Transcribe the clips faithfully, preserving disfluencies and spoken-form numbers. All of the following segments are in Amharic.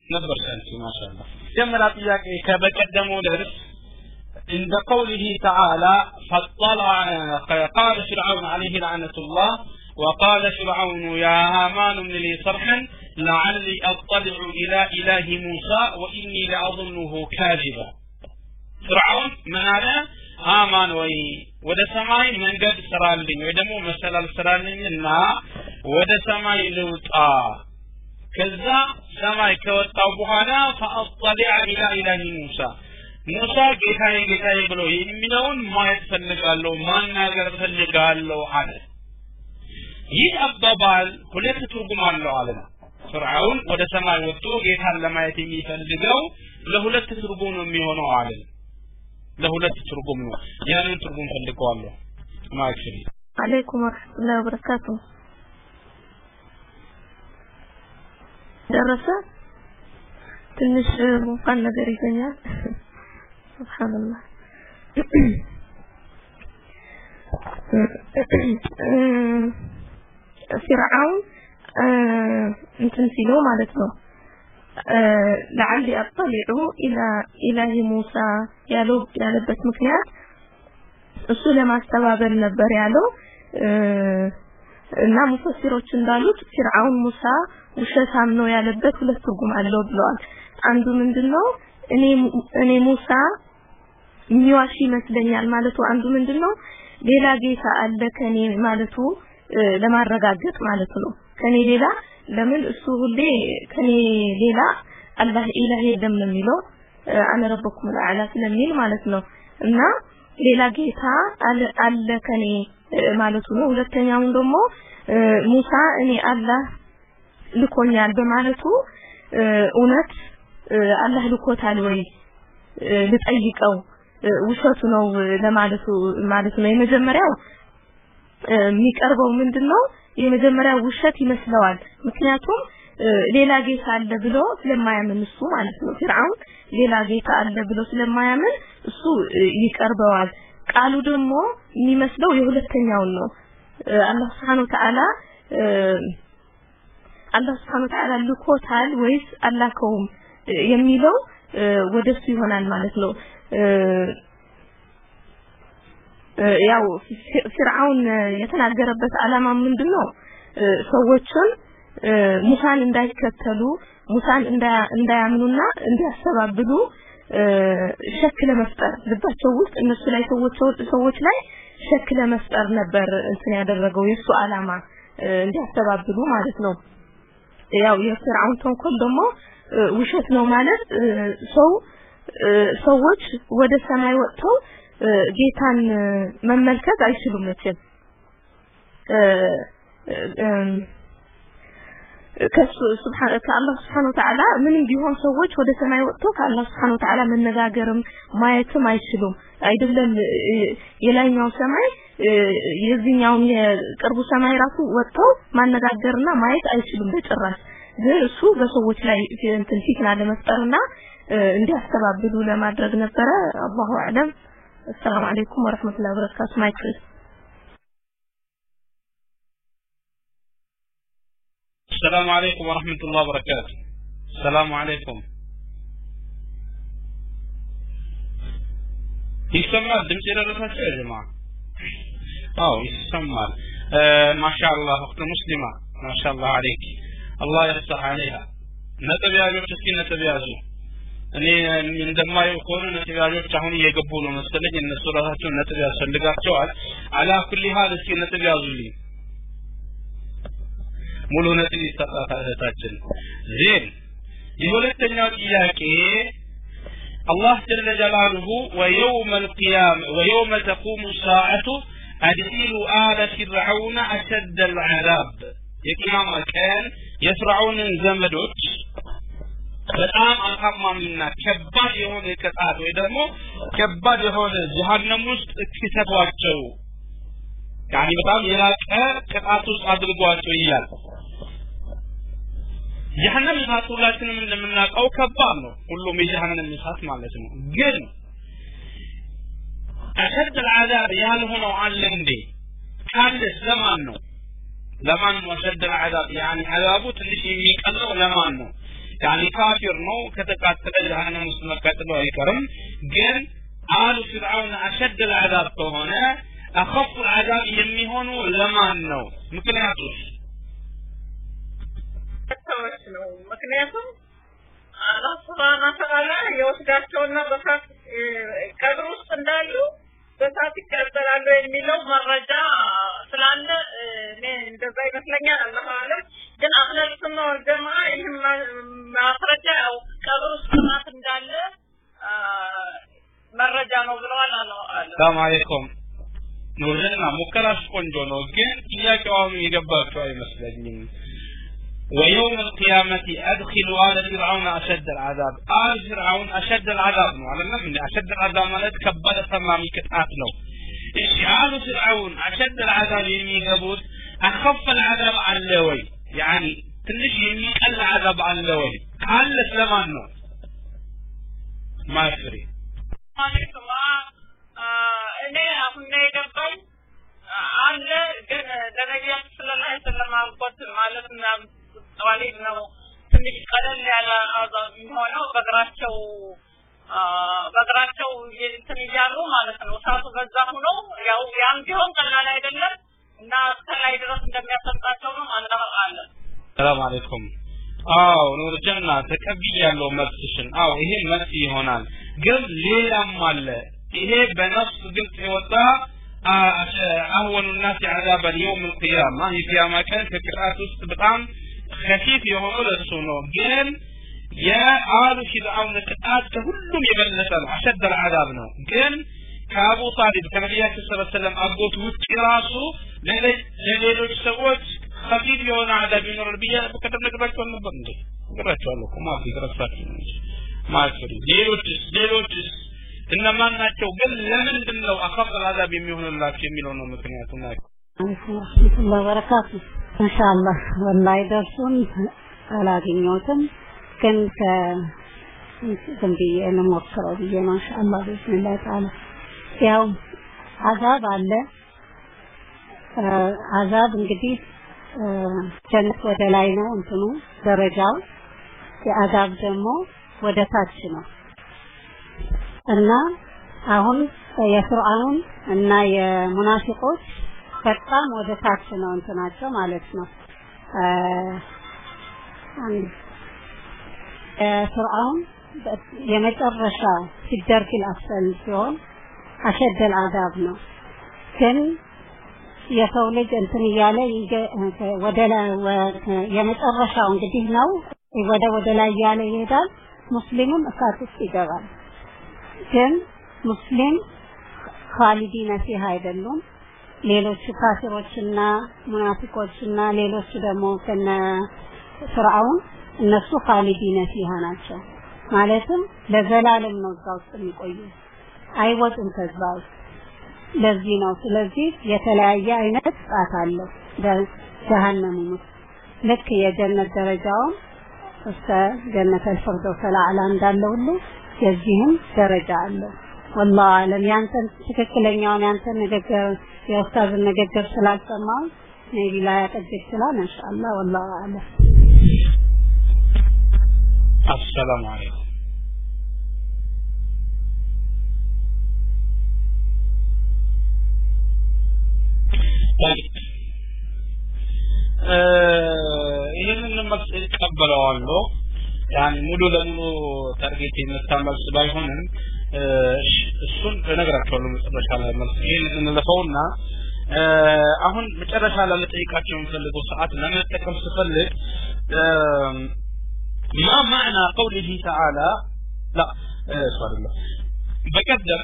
نبر سنتي ما شاء الله جمع طياك كبقدموا درس عند قوله تعالى فاطلع قال فرعون عليه لعنة الله وقال فرعون يا هامان ابن لي صرحا لعلي اطلع الى اله موسى واني لاظنه كاذبا فرعون من هذا هامان وي ወደ ሰማይ መንገድ ስራልኝ ወይ ደግሞ መሰላል ስራልኝና ወደ ሰማይ ልውጣ ከዛ ሰማይ ከወጣው በኋላ فاطلع الى اله موسى ሙሳ ጌታዬ ጌታዬ ብሎ የሚለውን ማየት ፈልጋለሁ ማናገር ፈልጋለሁ አለ ይህ አባባል ሁለት ትርጉም አለው አለ ፍርዓውን ወደ ሰማይ ወጥቶ ጌታን ለማየት የሚፈልገው ለሁለት ትርጉም ነው የሚሆነው አለ ለሁለት ትርጉም ነው ያንን ትርጉም ፈልገዋለሁ ማክሲ አለይኩም ወራህመቱላሂ ወበረካቱ ደረሰ ትንሽ እንኳን ነገር ይገኛል ሱብሃንአላህ فرعون እንትን ሲለው ማለት ነው لعلي اطلع الى اله موسى ያለው ያለበት ምክንያት እሱ ለማስተባበል ነበር ያለው እና ሙፈሲሮች እንዳሉት فرعون ሙሳ ውሸታም ነው ያለበት ሁለት ትርጉም አለው ብለዋል አንዱ ምንድነው እኔ እኔ ሙሳ ሚዋሽ ይመስለኛል ማለቱ አንዱ ምንድነው ሌላ ጌታ አለ ከኔ ማለቱ ለማረጋገጥ ማለት ነው ከኔ ሌላ ለምን እሱ ሁሌ ከኔ ሌላ አላህ ኢላህ የለም ነው የሚለው አነ ረብኩም አልአላ ስለሚል ማለት ነው እና ሌላ ጌታ አለ ከኔ ማለቱ ነው ሁለተኛው ደግሞ ሙሳ እኔ አላህ ልኮኛል በማለቱ እውነት አላህ ልኮታል ወይ ልጠይቀው ውሸቱ ነው ለማለቱ ማለት ነው የመጀመሪያው የሚቀርበው ምንድነው የመጀመሪያው ውሸት ይመስለዋል ምክንያቱም ሌላ ጌታ አለ ብሎ ስለማያምን እሱ ማለት ነው ፍርዓውን ሌላ ጌታ አለ ብሎ ስለማያምን እሱ ይቀርበዋል ቃሉ ደግሞ የሚመስለው የሁለተኛው ነው አላህ Subhanahu Wa Ta'ala አላህ Subhanahu Wa Ta'ala ልኮታል ወይስ አላከውም የሚለው ወደሱ ይሆናል ማለት ነው ያው ፍርዓውን የተናገረበት ዓላማ ምንድነው ሰዎችን ሙሳን እንዳይከተሉ ሙሳን እንዳያምኑና እንዲያስተባብሉ ሸክ ለመፍጠር ልባቸው ውስጥ እነሱ ላይ ሰዎች ሰዎች ላይ ሸክ ለመፍጠር ነበር እንትን ያደረገው የሱ ዓላማ እንዲያስተባብሉ ማለት ነው ያው የፍርዓውን ተንኮል ደግሞ ውሸት ነው ማለት ሰው ሰዎች ወደ ሰማይ ወጥተው ጌታን መመልከት አይችሉም ማለት ከሱ ሱብሃነ ከአላህ Subhanahu Wa Ta'ala ምንም ቢሆን ሰዎች ወደ ሰማይ ወጥተው ከአላህ Subhanahu Wa Ta'ala መነጋገርም ማየትም አይችሉም አይደለም የላይኛው ሰማይ የዚህኛው የቅርቡ ሰማይ ራሱ ወጥተው ማነጋገርና ማየት አይችሉም በጭራሽ ግን እሱ በሰዎች ላይ እንትን ፊትና ለመፍጠርና እንዲያስተባብሉ ለማድረግ ነበረ አላሁ አለም السلام عليكم ورحمة الله وبركاته مايكل السلام عليكم ورحمة الله وبركاته السلام عليكم يسمى الدمس إلى الرفاة يا جماعة أو يسمى آه ما شاء الله أخت مسلمة ما شاء الله عليك الله يفتح عليها نتبع يا مسكين نتبع يا እኔ እንደማየው ከሆነ ነጥቢያጆች አሁን እየገቡ ነው መሰለኝ እነሱ ራሳቸው ነጥብ ያስፈልጋቸዋል አላ ኩሊ ሀል እስኪ ነጥብ ያዙልኝ ሙሉ ነጥብ ይስተካከላታችን ዜን የሁለተኛው ጥያቄ አላህ ጀለ ጀላሉሁ ወየውመ القيامه ويوم تقوم الساعه ادخلوا آل فرعون اشد العذاب የቂያማ ቀን የፍርዓውንን ዘመዶች በጣም አሳማሚና ከባድ የሆነ ቅጣት ወይ ደግሞ ከባድ የሆነ ጀሃነም ውስጥ እክተቷቸው ያኒ በጣም የላቀ ቅጣት ውስጥ አድርጓቸው ይላል ጀሃነም ታቱላችንም እንደምናውቀው ከባድ ነው ሁሉም የጀሃነም እሳት ማለት ነው ግን أشد العذاب ያልሆነው አለ እንዴ ካለ ለማን ነው ለማን ነው أشد العذاب يعني عذابው ትንሽ የሚቀለው ለማን ነው يعني كافر ነው ከተቃጠለ ጀሃነም ውስጥ መቃጠሉ አይቀርም ግን አሉ ፍርዓውን አሸድ العذاب ከሆነ أخف العذاب የሚሆኑ ለማን ነው ምክንያቱ ተወስነው ምክንያቱም አላህ Subhanahu Wa Ta'ala የወስዳቸውና በሳት ቀብር ውስጥ እንዳሉ በሳት ይቀበላሉ የሚለው መረጃ ስላለ እኔ እንደዛ ይመስለኛል አላህ አለም ግን አህለል ሱና ወልጀማ ይህም ማስረጃው ቀብር ውስጥ ሳት እንዳለ መረጃ ነው ብለዋል አላህ አለም ሰላም አለይኩም ኑርና ሙከራስ ቆንጆ ነው ግን ጥያቄው ይገባቸው አይመስለኝም ويوم القيامة أدخل آل فرعون أشد العذاب آل فرعون أشد العذاب على النبي أشد العذاب مالت كبر تمامي كتاتلو آل فرعون أشد العذاب يمي قبول أخف العذاب عن اللوي يعني تنش يمي العذاب عن اللوي قال لسلمانه ما يفري عليكم እኔ አሁን ነው የገባኝ አለ ግን ለነቢያችን ሰለላሁ ዐለይሂ ወሰለም አልቆት ማለት ነው ተዋሊድ ነው ትንሽ ቀለል ያለ አዛብ የሚሆነው በግራቸው በግራቸው እንትን ይያሉ ማለት ነው ሳቱ በዛ ሆኖ ያው ያም ቢሆን ቀላል አይደለም እና ከላይ ድረስ እንደሚያሰጣቸው ነው ማለት አለ ሰላም አለይኩም አው ኑር ጀና ተቀብያለሁ መልስሽን አው ይሄ መልስ ይሆናል ግን ሌላም አለ ይሄ በነፍስ ግልጽ የወጣ አህወኑ الناس عذابا يوم القيامه የቂያማ ቀን ከቅጣት ውስጥ በጣም خفيف የሆነው ለሱ ነው ግን የአሉ ፍርዓውን ቅጣት ከሁሉም የበለጠ ነው አሸድ العذاب ነው ግን ከአቡ ጣሊብ ከነቢያችን ሰለላሁ ዐለይሂ ወሰለም አጎት ውጭ ራሱ ለሌሎች ሰዎች خفيف የሆነ عذاب ይኖራል ብዬ በቀደም ነግሬያቸው ነበር እንዴ ነግሬያቸዋለሁ እኮ ማፊ ድረሳችሁ ማፊ ሌሎች ሌሎች እነማን ናቸው ግን ለምንድን ነው አخف العذاب የሚሆንላቸው የሚለው ነው ምክንያቱ ማለት الله وبركاته ما شاء الله والله درسون አላገኘሁትም ግን ከእንግዲህ እንሞክረው ብዬ ما شاء الله بسم الله تعالى ያው አዛብ አለ አዛብ እንግዲህ ጀነት ወደ ላይ ነው እንትኑ ደረጃው የአዛብ ደግሞ ወደ ታች ነው እና አሁን የፍርዓውን እና የሙናፊቆች በጣም ወደ ታች ነው እንትናቸው ማለት ነው አንድ ፍርዓውን የመጨረሻው ሲደርክ الأسفل ሲሆን አሸድ العذاب ነው ግን የሰው ልጅ እንትን ያለ ወደ ላይ የመጨረሻው እንግዲህ ነው ወደ ወደ ላይ ያለ ይሄዳል ሙስሊሙም እሳት ውስጥ ይገባል ግን ሙስሊም ኻሊዲነ ፊሃ አይደሉም ሌሎች ካፊሮችና ሙናፊቆችና ሌሎች ደግሞ ከነ ፍርዓውን እነሱ ኻሊዲነ ፊሃ ናቸው ማለትም ለዘላለም ነው እዛው የሚቆዩ አይወጡም ከዛው ለዚህ ነው ስለዚህ የተለያየ አይነት ጣት አለው ጀሃነም ውስጥ ልክ የጀነት ደረጃው እስከ ጀነት الفردوس الأعلى እንዳለው ሁሉ የዚህም ደረጃ አለው والله አለም ያንተን ትክክለኛውን ያንተን ንግግር የኡስታዝ ንግግር ስላልሰማው ነብይ ላይ ያቀድክ ይችላል ኢንሻአላህ والله አለም السلام عليكم ይሄንን መስል ተቀበለዋለሁ يعني ሙሉ ለሙሉ ታርጌት የምታመልስ ባይሆንም እሱን ተነግራቸዋለሁ መጨረሻ ላይ መልስ ይሄንን ለፈውና አሁን መጨረሻ ላይ ለጠይቃቸው የምፈልገው ሰዓት ለመጠቀም ስፈልግ ما معنى قوله تعالى لا سؤال الله بقدم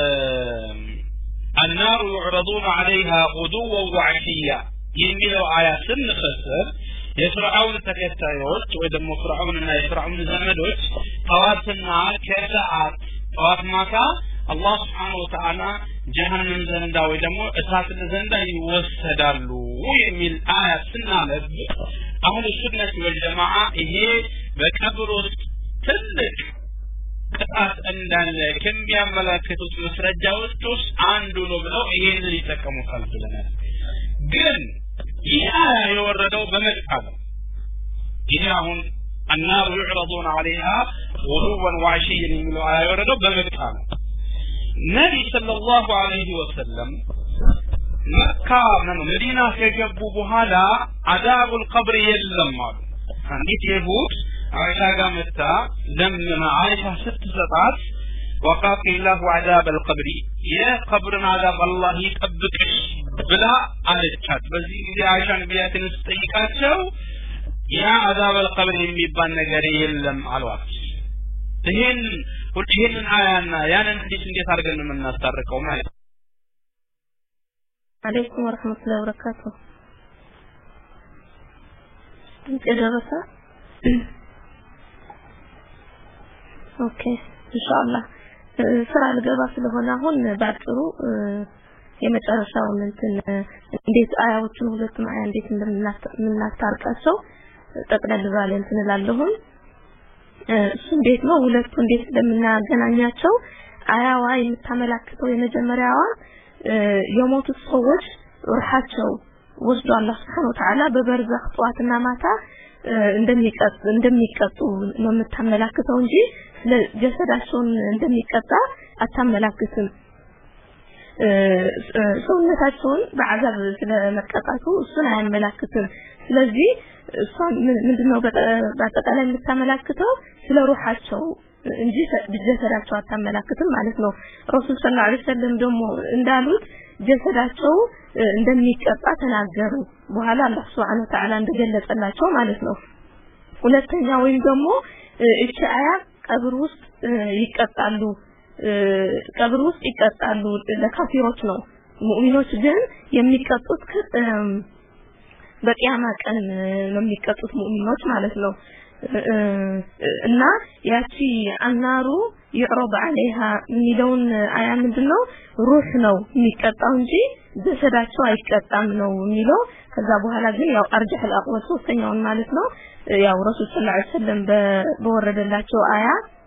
النار يعرضون عليها غدوا وعشيا يميلوا آيات نفسر የፍርዓውን ተከታዮች ወይ ደግሞ ፍርዓውንና የፍርዓውን ዘመዶች ጠዋትና ከሰዓት ጠዋት ማታ አላህ Subhanahu Wa Ta'ala ጀሃነም ዘንዳ ወይ ደግሞ እሳት ዘንዳ ይወሰዳሉ የሚል አያት ስናነብ አሁን ሱነቱ ወልጀማዓ ይሄ በቀብር ውስጥ ትልቅ ቅጣት እንዳለ ከሚያመለክቱት መስረጃዎች ውስጥ አንዱ ነው ብለው ይሄንን ይጠቀሙታል ብለናል ግን ይህ የወረደው በመጥፋት ይሄ አሁን النار يعرضون عليها غدوا وعشيا يقولوا آية وردوا بمكة النبي صلى الله عليه وسلم مكة من مدينة كجبوا بهذا عذاب القبر يلم عندي يهود عائشة قامتا لما عائشة ست سطات وقاك الله عذاب القبر يا قبر عذاب الله يطبقش بلا عليك بزي دي عائشة نبيات نستيقاتشو يا عذاب القبر የሚባል ነገር የለም አሏት ይሄን ሁሉን አያና ያንን ሐዲስ እንዴት አድርገን ነው እናስተርቀው ማለት عليكم ورحمة الله وبركاته جربت اوكي ان شاء الله ስራ ልገባ ስለሆነ አሁን ባጭሩ የመጨረሻውን እንትን እንዴት አያዎችን ሁለቱም አያ እንዴት እንደምናስታርቃቸው ጠቅለል ባለ እንትን እላለሁኝ እሱ እንዴት ነው ሁለቱ እንዴት እንደምናገናኛቸው አያዋ የምታመላክተው የመጀመሪያዋ የሞቱ ሰዎች ሩሃቸው ወስዶ አላህ Subhanahu Wa Ta'ala በበርዘኽ ጧትና ማታ እንደሚቀጥ እንደሚቀጡ ነው የምታመላክተው እንጂ ለጀሰዳቸውን እንደሚቀጣ አታመላክትም ሰውነታቸውን በአዛብ ስለመቀጣቱ እሱን አያመላክትም ስለዚህ እሷ ምንድነው በአጠቃላይ የምታመላክተው ስለ ሩሃቸው እንጂ ጀሰዳቸው አታመላክትም ማለት ነው ረሱል ሰለላሁ ዐለይሂ ወሰለም ደግሞ እንዳሉት ጀሰዳቸው እንደሚቀጣ ተናገሩ በኋላ አላህ Subhanahu Wa Ta'ala እንደገለጸላቸው ማለት ነው ሁለተኛ ወይም ደግሞ እቺ አያ ቀብር ውስጥ ይቀጣሉ ቀብር ውስጥ ይቀጣሉ ለካፊሮች ነው ሙእሚኖች ግን የሚቀጡት በቂያማ ቀን ነው የሚቀጡት ሙእሚኖች ማለት ነው እና ያቺ አናሩ ይዕረብ عليها ሚለውን አያ ምንድነው ሩህ ነው የሚቀጣው እንጂ ጀሰዳቸው አይቀጣም ነው የሚለው ከዛ በኋላ ግን ያው አርጀህ الأقوال ሶስተኛውን ማለት ነው ያው ረሱል ሰለላሁ ዐለይሂ ወሰለም በወረደላቸው አያ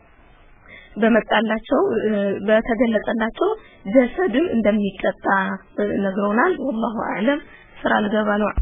በመጣላቸው በተገለጸላቸው ጀሰድም እንደሚቀጣ ነግረውናል والله اعلم ስራ ልገባ ነው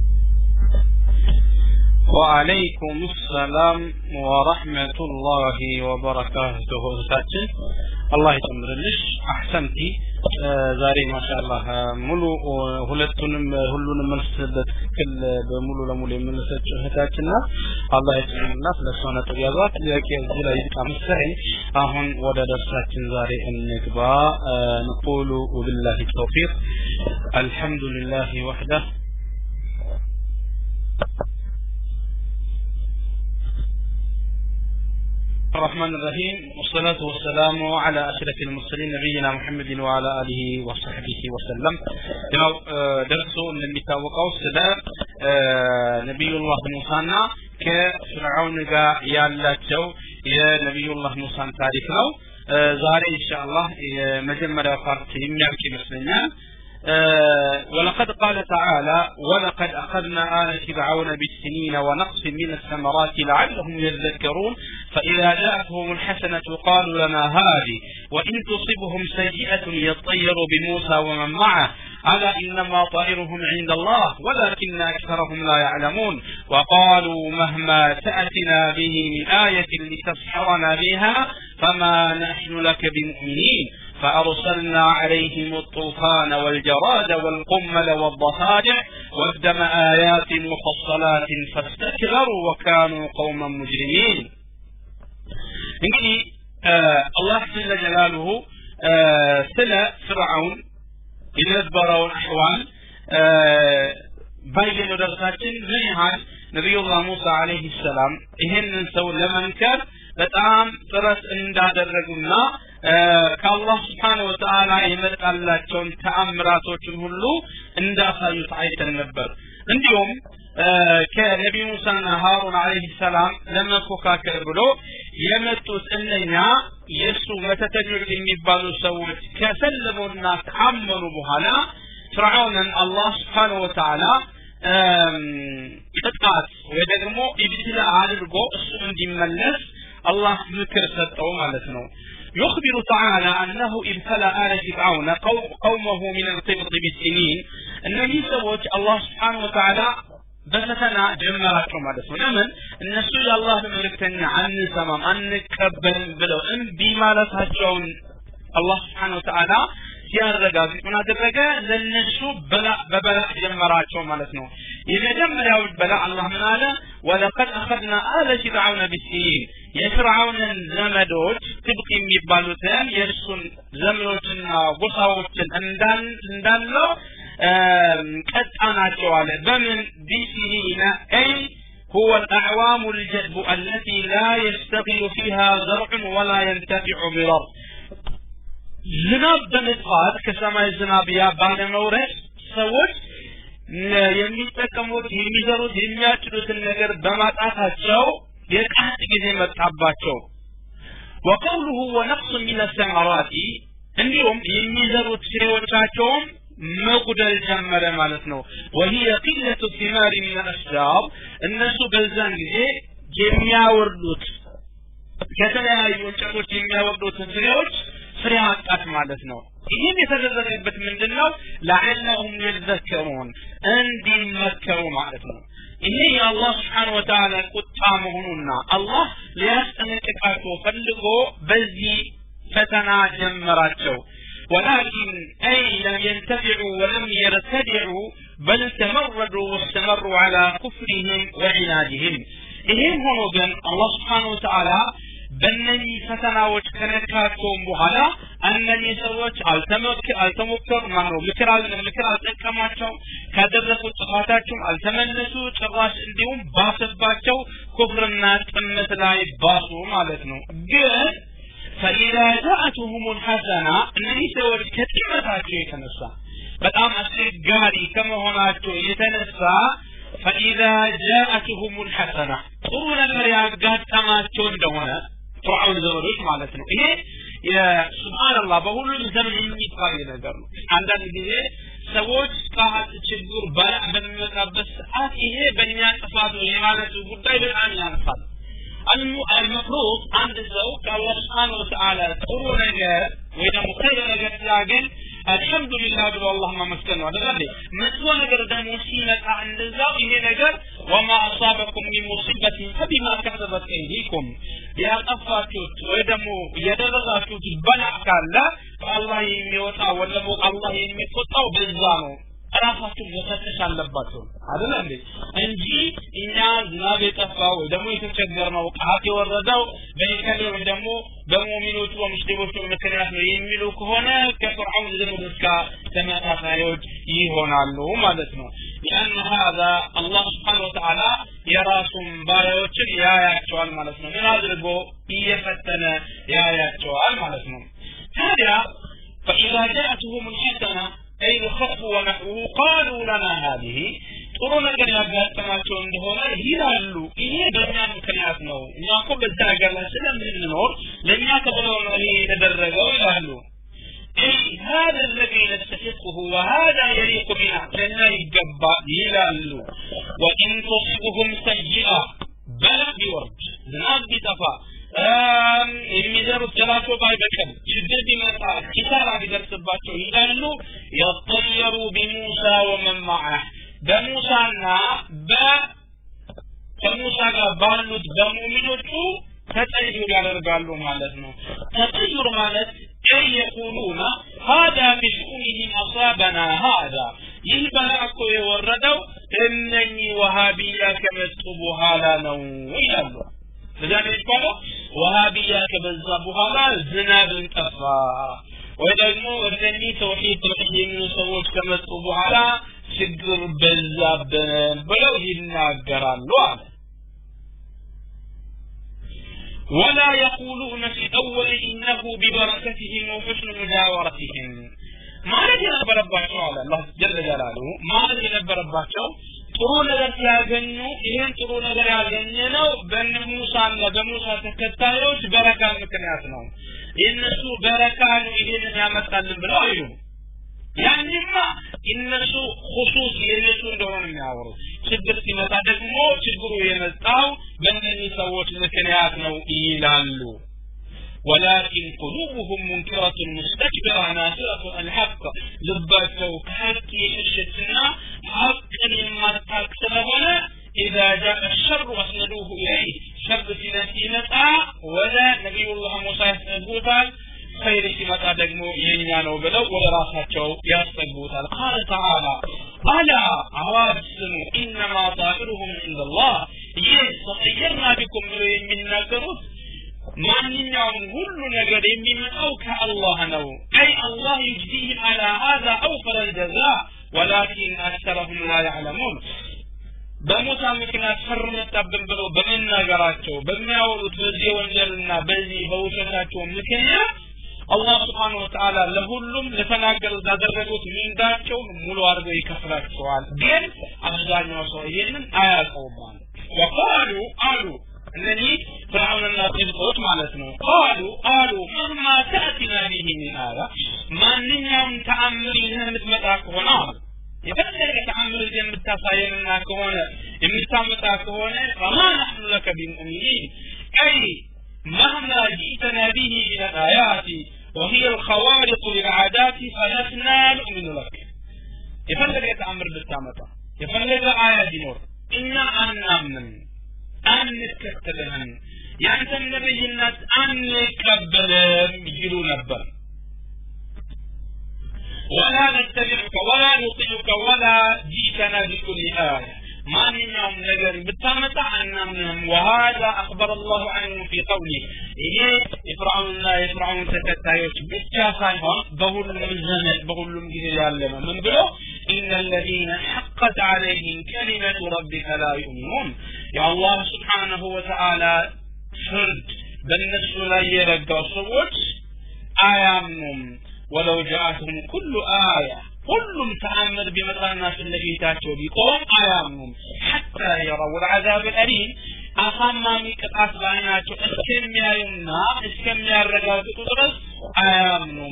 وعليكم السلام ورحمة الله وبركاته ساتي الله يتمرلش أحسنتي زاري ما شاء الله ملو هلتونم هلون ملس بتكل بملو لمولي ملس هتاتنا الله يتمرلنا فلسونا ترياضات لكي الزلا يدقى مسعي أهون ودد ساتي زاري النكبا نقول وبالله التوفيق الحمد لله وحده الرحمن الرحيم والصلاة والسلام على أشرف المرسلين نبينا محمد وعلى آله وصحبه وسلم. ያው ደርሶ እንደሚታወቀው ስለ ነብዩላህ ሙሳና ከፍርዓውን ጋር ያላቸው የነብዩላህ ሙሳን ታሪክ ነው። ዛሬ ኢንሻአላህ የመጀመሪያው ፓርት የሚያልቅ ይመስለኛል። ولقد قال تعالى ولقد أخذنا آل فرعون بالسنين ونقص من الثمرات لعلهم يذكرون فإذا جاءتهم الحسنة قالوا لنا هذه وإن تصبهم سيئة يطيروا بموسى ومن معه ألا إنما طائرهم عند الله ولكن أكثرهم لا يعلمون وقالوا مهما تأتنا به من آية لتسحرنا بها فما نحن لك بمؤمنين فأرسلنا عليهم الطوفان والجراد والقمل والضفادع والدم آيات مفصلات فاستكبروا وكانوا قوما مجرمين. እንግዲህ አላህ جل جلاله ስለ ፍርዓውን የነበረውን አህዋል ባየነው ደርሳችን ምን ያህል ነብዩላህ ሙሳ አለይሂ ሰላም ይሄንን ሰው ለመንከር በጣም ጥረት እንዳደረጉና ከአላህ Subhanahu Wa Ta'ala የመጣላቸውን ተአምራቶችን ሁሉ እንዳሳዩት አይተን ነበር። እንዲሁም ከነብዩ ሙሳና ሃሩን አለይሂ ሰላም ለመፎካከር ብሎ የመጡት እነኛ የሱ መተተኞች የሚባሉ ሰዎች ከሰለሙና ካመኑ በኋላ ፍርዓውን አላህ Subhanahu Wa Ta'ala ቅጣት ወይ ደግሞ ኢብቲላ አድርጎ እሱ እንዲመለስ الله ذكر سطو مالتنا يخبر تعالى أنه ابتلى آل فرعون قومه من القبط بالسنين النبي سوت الله سبحانه وتعالى በፈተና ጀመራቸው ማለት ነው ለምን እነሱ የአላህን መልእክተኛ አንሰማም አንቀበልም ብለው እንቢ ማለታቸውን አላህ Subhanahu Wa Ta'ala ሲያረጋግጥ ምን አደረገ ለነሱ በላ በበላ ጀመራቸው ማለት ነው የመጀመሪያው በላ አላህ ምን አለ ወለቀድ አخذنا آل فرعون بالسنين የፍርዓውንን ዘመዶች ጥብቅ የሚባሉትን የእሱን ዘመዶችና ጎሳዎችን እንዳን እንዳለው ቀጣናቸው አለ በምን ቢሲኒና አይ هو الأعوام الجدب التي لا يستغل فيها زرع ولا ينتفع بضر ዝናብ በመጥፋት ከሰማይ ዝናብ ያባለ መውረድ ሰዎች የሚጠቀሙት የሚዘሩት የሚያጭዱትን ነገር በማጣታቸው የቃት ጊዜ መጣባቸው وقوله ونقص من الثمرات እንዲሁም የሚዘሩት ፍሬዎቻቸውም መጉደል ጀመረ ማለት ነው وهي قلة الثمار من الأشجار እነሱ በዛን ጊዜ የሚያወርዱት ከተለያዩ እንጨቶች የሚያወርዱት ፍሬዎች ፍሬ አጣት ማለት ነው ይሄን የተደረገበት ምንድነው ለዓለሁም ይዘከሩን እንዲመከሩ ማለት ነው ይሄ የአላህ Subhanahu Wa Ta'ala ቁጣ መሆኑና አላህ ሊያስጠነቅቃቸው ፈልጎ በዚህ ፈተና ጀመራቸው ولكن أي لم ينتفعوا ولم يرتدعوا بل تمردوا واستمروا على كفرهم وعنادهم إهم هو بن الله سبحانه وتعالى በእነኚህ ፈተናዎች ከነካቸውም በኋላ እነኚህ ሰዎች አልተመክ አልተሞከሩ ማነው ምክር ምክር አልጠቀማቸው ካደረሱት ጥፋታቸውም አልተመለሱ ጭራሽ እንዲሁም ባሰባቸው ኩፍርና ጥመት ላይ ባሱ ማለት ነው ግን فإذا جاءتهم الحسنة እነኚህ ሰዎች ከጥመታቸው የተነሳ በጣም አስቸጋሪ ከመሆናቸው የተነሳ فإذا جاءتهم الحسنة ጥሩ ነገር ያጋጠማቸው እንደሆነ ፍርዓውን ዘመዶች ማለት ነው ይሄ የሱብሃንአላህ በሁሉም ዘመን የሚታይ ነገር ነው አንዳንድ ጊዜ ሰዎች ካህት ችግር በሚመጣበት ሰዓት ይሄ በእኛ ጥፋት ነው የማለቱ ጉዳይ በጣም ያንሳል المفروض عند ሰው ከአላህ Subhanahu Wa Ta'ala ጥሩ ነገር ወይ ደግሞ ኸይር ነገር ሲያገኝ አልহামዱሊላህ ብሎ አላህ ማመስገን ነው አይደል መጥፎ ነገር ደግሞ ሲመጣ እንደዛው ይሄ ነገር وما اصابكم من مصيبه فبما كسبت ايديكم ያጠፋችሁት ወይ ደግሞ ያደረጋችሁት በላ ካለ አላህ የሚወጣ ወይ ደግሞ አላህ የሚቆጣው በዛ ነው ራሳችሁ መፈተሽ አለባችሁ አይደል እንዴ እንጂ እኛ ዝናብ የጠፋው ወይ ደግሞ የተቸገርነው ቃት የወረደው በእከሌ ወይ ደግሞ በሙእሚኖቹ ወሙስሊሞቹ ምክንያት ነው የሚሉ ከሆነ ከፍርዓውን ዘመዶች ጋር ተመሳሳዮች ይሆናሉ ማለት ነው ያን هذا الله سبحانه وتعالى የራሱን ባሪያዎችን ያያቸዋል ማለት ነው ምን አድርጎ እየፈተነ ያያቸዋል ማለት ነው ታዲያ فإذا جاءتهم الحسنة أي خطوا ونحوه قالوا لنا هذه ጥሩ ነገር ያጋጠማቸው እንደሆነ ይላሉ ይሄ በእኛ ምክንያት ነው እኛ እኮ በዛ ነገር ላይ ስለምንኖር ለእኛ ተብለው ነው ይሄ የተደረገው ይላሉ أي هذا الذي نستحقه وهذا يليق بنا لنا يجبا يلالو وإن تصبهم سيئة بلغ بورد ዝናብ ቢጠፋ የሚዘሩት ዘራቸው ባይበቅል ችግር ቢመጣ ኪሳራ ቢደርስባቸው ይላሉ يطير بموسى ومن معه በሙሳና በሙሳ ጋር ባሉት በሙእሚኖቹ ተጠይር ያደርጋሉ ማለት ነው ተጠይር ማለት أي يقولون هذا بشؤونهم أصابنا هذا ይህ በላኮ የወረደው እነኚህ ወሃቢያ ከመጡ በኋላ ነው ይላሉ ለዛኔ ይባላል ወሃቢያ ከበዛ በኋላ ዝናብ እንጠፋ ወይ ደግሞ እነኚህ ተውሂድ ተውሂድ የሚሉ ሰዎች ከመጡ በኋላ ችግር በዛብን ብለው ይናገራሉ አለ ولا يقولون في أول إنه ببركتهم وحسن مجاورتهم ማለት የነበረባቸው አለ አላህ ጀለ ጀላሉ ማለት የነበረባቸው ጥሩ ነገር ያገኙ ይሄን ጥሩ ነገር ያገኘነው በሙሳና በሙሳ ተከታዮች በረካ ምክንያት ነው የነሱ በረካ ነው ይሄን ያመጣልን ብለው አይሉ ያንማ እነሱ خصوص የነሱ እንደሆነ የሚያወሩ ችግር ሲመጣ ደግሞ ችግሩ የመጣው በእነዚህ ሰዎች ምክንያት ነው ይላሉ ولكن قلوبهم منكرة مستكبرة ناصرة الحق لباتو كحكي الشتنا حقا ما تكسبنا إذا جاء الشر أسندوه إليه شر سنة ولا نبي الله موسى يسنبوتال خير سمتا دقمو ينيانو بلو ولا راساتشو يسنبوتال قال تعالى ألا عوابسنو إنما طائرهم عند الله يسطيرنا بكم من نكروت ማንኛውም ሁሉ ነገር የሚመጣው ከአላህ ነው أي الله يجزيهم على هذا أوفر الجزاء ولكن أكثرهم لا يعلمون በሙሳ ምክንያት ፈርመጣብን ብለው በመናገራቸው በሚያወሩት በዚህ ወንጀልና በዚህ በውሸታቸው ምክንያት አላህ Subhanahu Wa Ta'ala ለሁሉም ለተናገሩት ያደረጉት ምንዳቸው ሙሉ አድርገው ይከፍላቸዋል ግን አብዛኛው ሰው ይሄንን አያውቀውም وقالوا قالوا الذي فرعون الناطقوت معناته قالوا قالوا مهما تأتنا به من هذا ما ننيوم تعمرين متمتاك هنا يفضل تعمر زي متفايرنا كهنا متمتاك هنا فما نحن لك بمؤمنين أي مهما جئتنا به من الآيات وهي الخوارق للعادات فلسنا نؤمن لك يفضل تعمر بالتامتا يفضل آيات نور إنا أن نؤمن أن نستقبلهم يعني النبي الناس أن يقبلهم يجيروا نبر ولا نتبعك ولا نطيعك ولا جئتنا بكل آية ما منهم نجر بالتامة أنهم وهذا أخبر الله عنه في قوله إيه يفرعون لا يفرعون ستتايوش بالتافاهم بقول لهم الزمن بقول لهم جهل من بلو إن الذين حقت عليهم كلمة ربك لا يؤمنون يا الله سبحانه وتعالى فرد بالنسبة لا يرجع صوت آيامهم ولو جاءتهم كل آية كل متعمد بمثل الناس الذي تاتوا بقوم آيامهم حتى يروا العذاب الأليم أخمامي كتاس بعناتو اسكم يايمنا اسكم يارجع تدرس آيامهم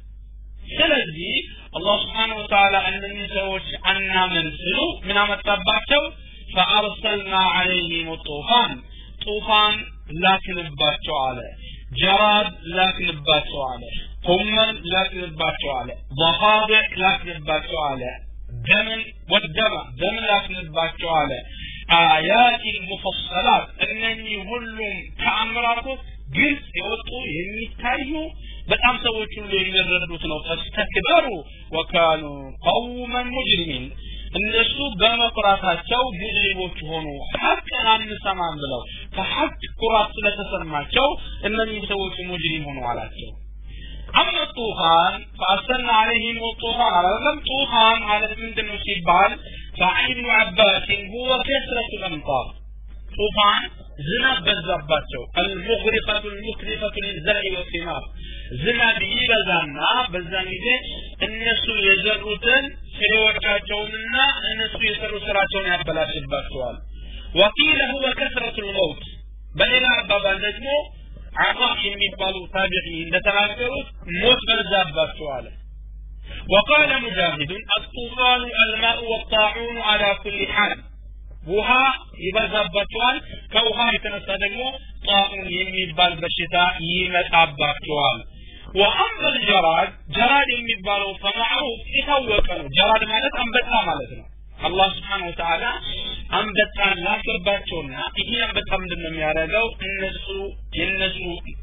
سلذي الله سبحانه وتعالى أن نسوش عنا من سلو من عمد تبعتو فأرسلنا عليهم الطوفان طوفان لكن الباتو عليه جراد لكن الباتو عليه قمل لكن الباتو عليه ضفادع لكن الباتو عليه دم والدم دم لكن الباتو عليه آيات المفصلات أنني هلهم تعمراته قلت يوطو يميتايو በጣም ሰዎች ሁሉ የሚረዱት ነው ፈስተክበሩ وكانوا قوما مجرمين እነሱ በመኩራታቸው ግልቦች ሆኑ ሐቅን አንሰማም ብለው ከሐቅ ኩራት ስለተሰማቸው እነዚህ ሰዎች ሙጅሪም ሆኑ አላቸው أما الطوفان فأرسلنا عليهم الطوفان على لم طوفان على من سيبال فعن ابن عباس هو كثرة الأمطار طوفان زناب بزاباتشو المغرقة المكلفة للزرع والثمار زناب يبزانا بزانيدي النسو يزروتن سيوكاتشوننا النسو يسروا سراتشون يبلاشباتشوال وقيل هو كثرة الموت بل إلى بابا نجمو عطاء يميبالو تابعين لتناكروا موت بزاباتشوال وقال مجاهد الطوفان الماء والطاعون على كل حال ውሃ ይበዛባቸዋል ከውሃ የተነሳ ደግሞ ጣዑን የሚባል በሽታ ይመጣባቸዋል وأما الجراد جراد የሚባለው فمعروف የታወቀ ነው ጀራድ ማለት አንበጣ ማለት ነው አላህ Subhanahu Wa Ta'ala አንበጣን ላከባቸውና ይሄ አንበጣ ምንድነው የሚያደርገው እነሱ የነሱ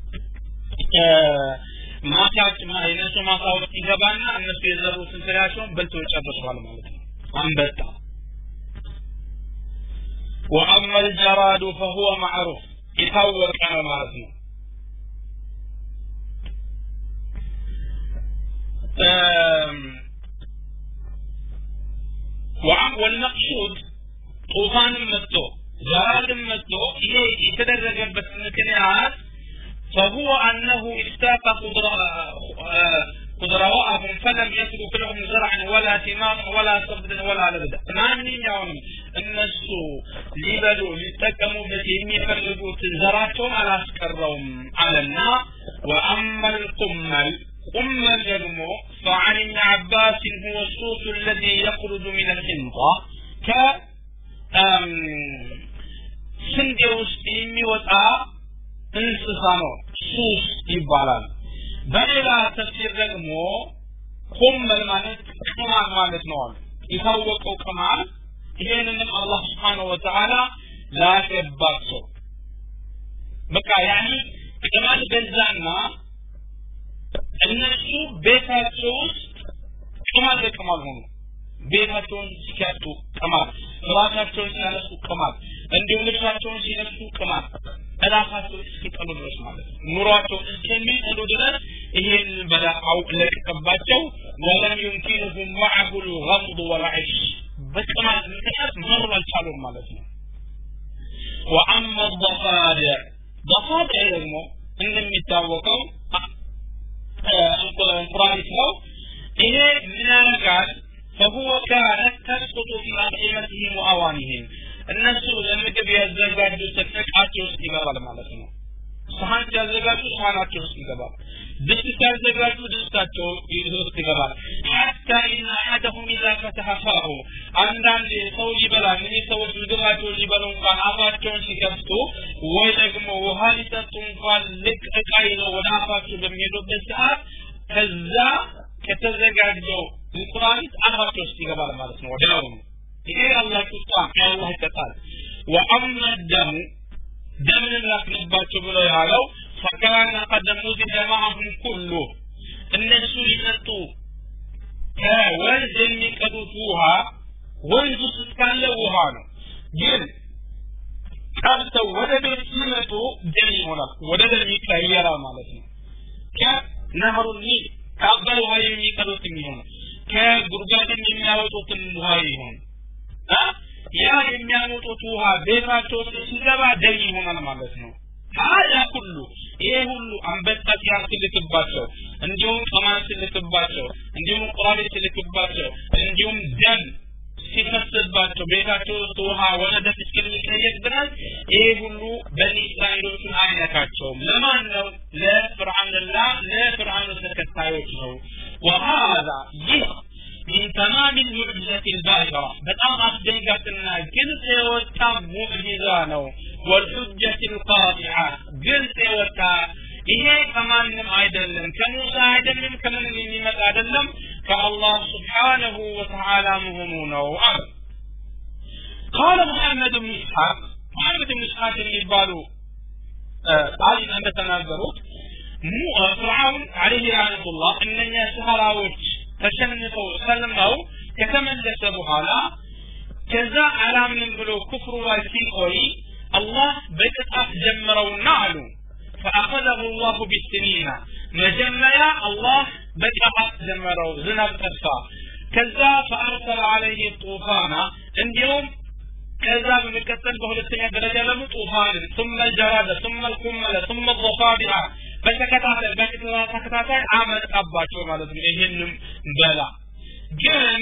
ማታች የነሱ ማሳዎች ይገባና እነሱ የዘሩትን ስራቸውን በልቶ ይጨርሳል ማለት ነው አንበጣ وأما الجراد فهو معروف يتوّر كما معرفنا والمقصود طوفان متو جراد متو إليه يتدرج بالمكنيات فهو أنه استاق خضراءهم فلم يترك لهم زرعا ولا ثمار ولا صبر ولا لبدا معني يوم النسو لبلو لتكموا بسيمي فرقوا تزرعتهم على اسكرهم على النار وأما القمل قمل جرمو فعن ابن عباس هو الصوت الذي يخرج من الحنطة ك سندي وستيمي وطاء እንስሳ ነው ሱስ ይባላል በሌላ ተፍሲር ደግሞ ቁመል ማለት ቅማል ማለት ነው የታወቀው ቅማል ይሄንንም አላህ Subhanahu Wa Ta'ala ላከባቸው በቃ ያኒ ቅማል ገዛና እነሱ ቤታቸው ውስጥ ቅማል በቅማል ሆኑ ቤታቸውን ሲከቱ ቅማል ራሳቸውን ሲያነሱ ቅማል እንዲሁም ልብሳቸውን ሲነሱ ቅማል እራሳቸው እስኪጠሉ ድረስ ማለት ነው ኑሯቸው እስከሚጠሉ ድረስ ይሄን በላው ለቀባቸው ወለም يمكنهم معه الغمض والعيش በቅማል ምክንያት መኖር አልቻሉም ማለት ነው وأما الضفادع ضفادع ደግሞ እንደሚታወቀው القرآن ነው ይሄ ምን ያደርጋል فهو كانت تسقط في أطعمتهم وأوانهم الناس ለምግብ ያዘጋጁ ተፈቃቸው ውስጥ ይገባል ማለት ነው ሳህን ያዘጋጁ ሳህናቸው ውስጥ ይገባል ድስት ያዘጋጁ ድስታቸው ውስጥ ይገባል حتى إن أحدهم إذا فتح فاه አንዳንድ ሰው ይበላል ምን ሰዎች ምግባቸው ሊበሉ እንኳን አፋቸውን ሲከፍቱ ወይ ደግሞ ውሃ ሊጠጡ እንኳን ልክ እቃይ ነው ወደ አፋቸው በሚሄዱበት ሰዓት ከዛ ከተዘጋጀው እንቁራሪት አፋቸው ውስጥ ይገባል ማለት ነው ወዲያው ይሄ አላህ ቁጣ አላህ ይቀጣል وأما الدم دم لكنባቸው ብሎ ያለው فكان قد مزج معهم كله እነሱ ሊጠጡ ከወንዝ የሚቀዱት ውሃ ወንዝ ውስጥ ካለ ውሃ ነው ግን ቀርተው ወደ ቤት ሲመጡ ደም ይሆናል ወደ ደም ይቀየራል ማለት ነው ከነህሩ ኒል ከአባይ ውሃ የሚቀዱት የሚሆን ከጉርጓድ የሚያወጡት ውሃ ይሆን ያ የሚያወጡት ውሃ ቤታቸው ሲገባ ደም ይሆናል ማለት ነው ታዲያ ሁሉ ይሄ ሁሉ አንበጣ ሲያስልክባቸው እንዲሁም ቀማን ሲልክባቸው እንዲሁም ቁራሪት ሲልክባቸው እንዲሁም ደም ሲፈስባቸው ቤታቸው ውሃ ወደ ደም እስኪቀየር ድረስ ይሄ ሁሉ በኒ እስራኤሎችን አይነካቸውም ለማን ነው ለፍርዓንና ለፍርዓን ተከታዮች ነው وهذا ይህ من تمام المعجزة الباهرة بتام أصدقائنا جلس وتا معجزانه والحجة القاطعة جلس وتا إيه كمان نم عيدلم كموسى عيدلم كمان نمت عيدلم كالله سبحانه وتعالى مهمونه قال محمد بن إسحاق محمد بن إسحاق اللي يبالو قال أن تناظروا فرعون عليه لعنة الله إنني سهراوش ተሸንፈው ሰለማው ከተመለሰ በኋላ ከዛ አላምንም ብሎ ኩፍሩ ላይ ሲቆይ አላህ በቅጣት ጀመረውና አሉ فأخذه الله بالسنين مجمع الله بقطعت جمروا ዝናብ ጠፋ ከዛ فأرسل عليه الطوفان እንዲሁም ከዛ በመቀጠል በሁለተኛ ደረጃ ለሙ ጡፋን ثم الجراد ثم القمل ثم الضفادع በተከታታይ በተከታታይ አመጣባቸው ማለት ነው ይሄንም በላ ግን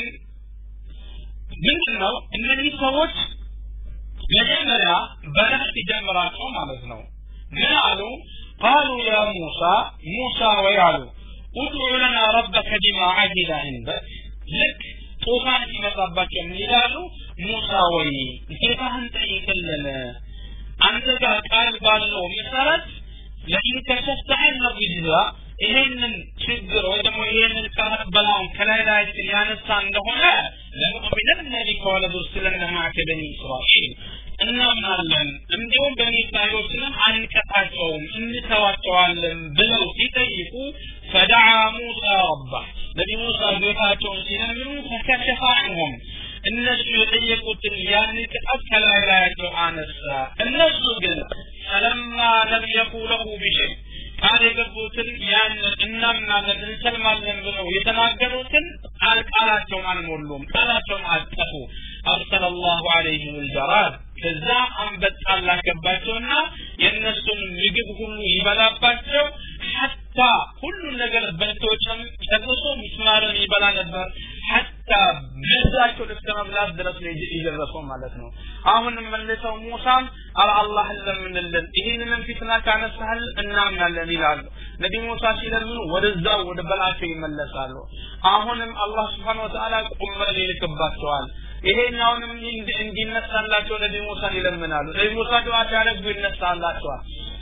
ምንድነው እነዚህ ሰዎች መጀመሪያ በረፍት ጀምራቸው ማለት ነው ምን አሉ قالوا يا موسى موسى ويعلو ادع لنا ربك بما عهد عندك لك طوفان ሲመጣባቸው ይላሉ ሙሳ ወይ ጌታህን ጠይቅልን አንተ ጋር ቃል ባለው መሰረት ለኢን ከሸፍተ ዐይነ ቢዛ ይሄንን ችግር ወይ ደግሞ ይሄንን ከረበላው ከላይ ላይ ያነሳ እንደሆነ ለሙእሚናን ነቢ ከወለዱ ስለነ ማከበኒ እስራኤል እናምናለን እንዲሁም በኒ እስራኤሎችንም አንቀጣቸውም እንተዋቸዋለን ብለው ሲጠይቁ فدعا موسى ربه نبي موسى ጌታቸውን ሲለምኑ فكشف عنهم እነሱ የጠየቁትን ያን ቅጣት ከላይ ላያቸው አነሳ እነሱ ግን فلما لم يقوله بشيء ቃል የገቡትን ያን እናምናለን እንሰልማለን ብለው የተናገሩትን ቃላቸውን አልሞሉም ቃላቸውን አጠፉ أرسل الله عليهم الجراد ከዛ አንበጣ ላከባቸውና የነሱን ምግብ ሁሉ ይበላባቸው حتى كل ነገር በልቶችም ጨርሶ ምስማርን ይበላ ነበር حتى በዛቸው ለስተመብላት ድረስ ይደረሰው ማለት ነው አሁንም መልሰው ሙሳም አላህ ለምንልን ይሄንን ፊትና ካነሳል እናምናለን ይላሉ ነቢ ሙሳ ሲለምኑ ወደዛው ወደ በላቸው ይመለሳሉ አሁንም አላህ Subhanahu Wa Ta'ala ቁመል ይልክባቸዋል ይሄኛውንም እንዲነሳላቸው ነቢ ሙሳ ይለምናሉ ነቢ ሙሳ ዱዓ ሲያደርጉ ይነሳላቸዋል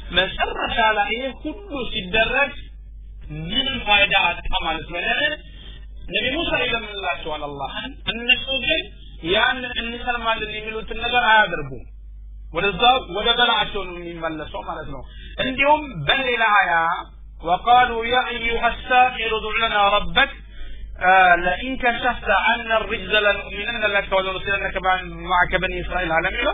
መጨረሻ ላይ ሁሉ ሲደረግ ምንም ፋይዳ አጣ ማለት ነው ነብዩ ሙሳ ይለምንላቸዋል አላህን እነሱ ግን ያን እንሰልማለን የሚሉትን ነገር አያደርጉም ወደዛው ወደ በላቸው ነው የሚመለሰው ማለት ነው እንዲሁም በሌላ አያ وقالوا يا ايها الساحر ادع لنا ربك لئن كشفت عنا الرجز لنؤمنن لك ولنرسلنك معك بني اسرائيل على ميلا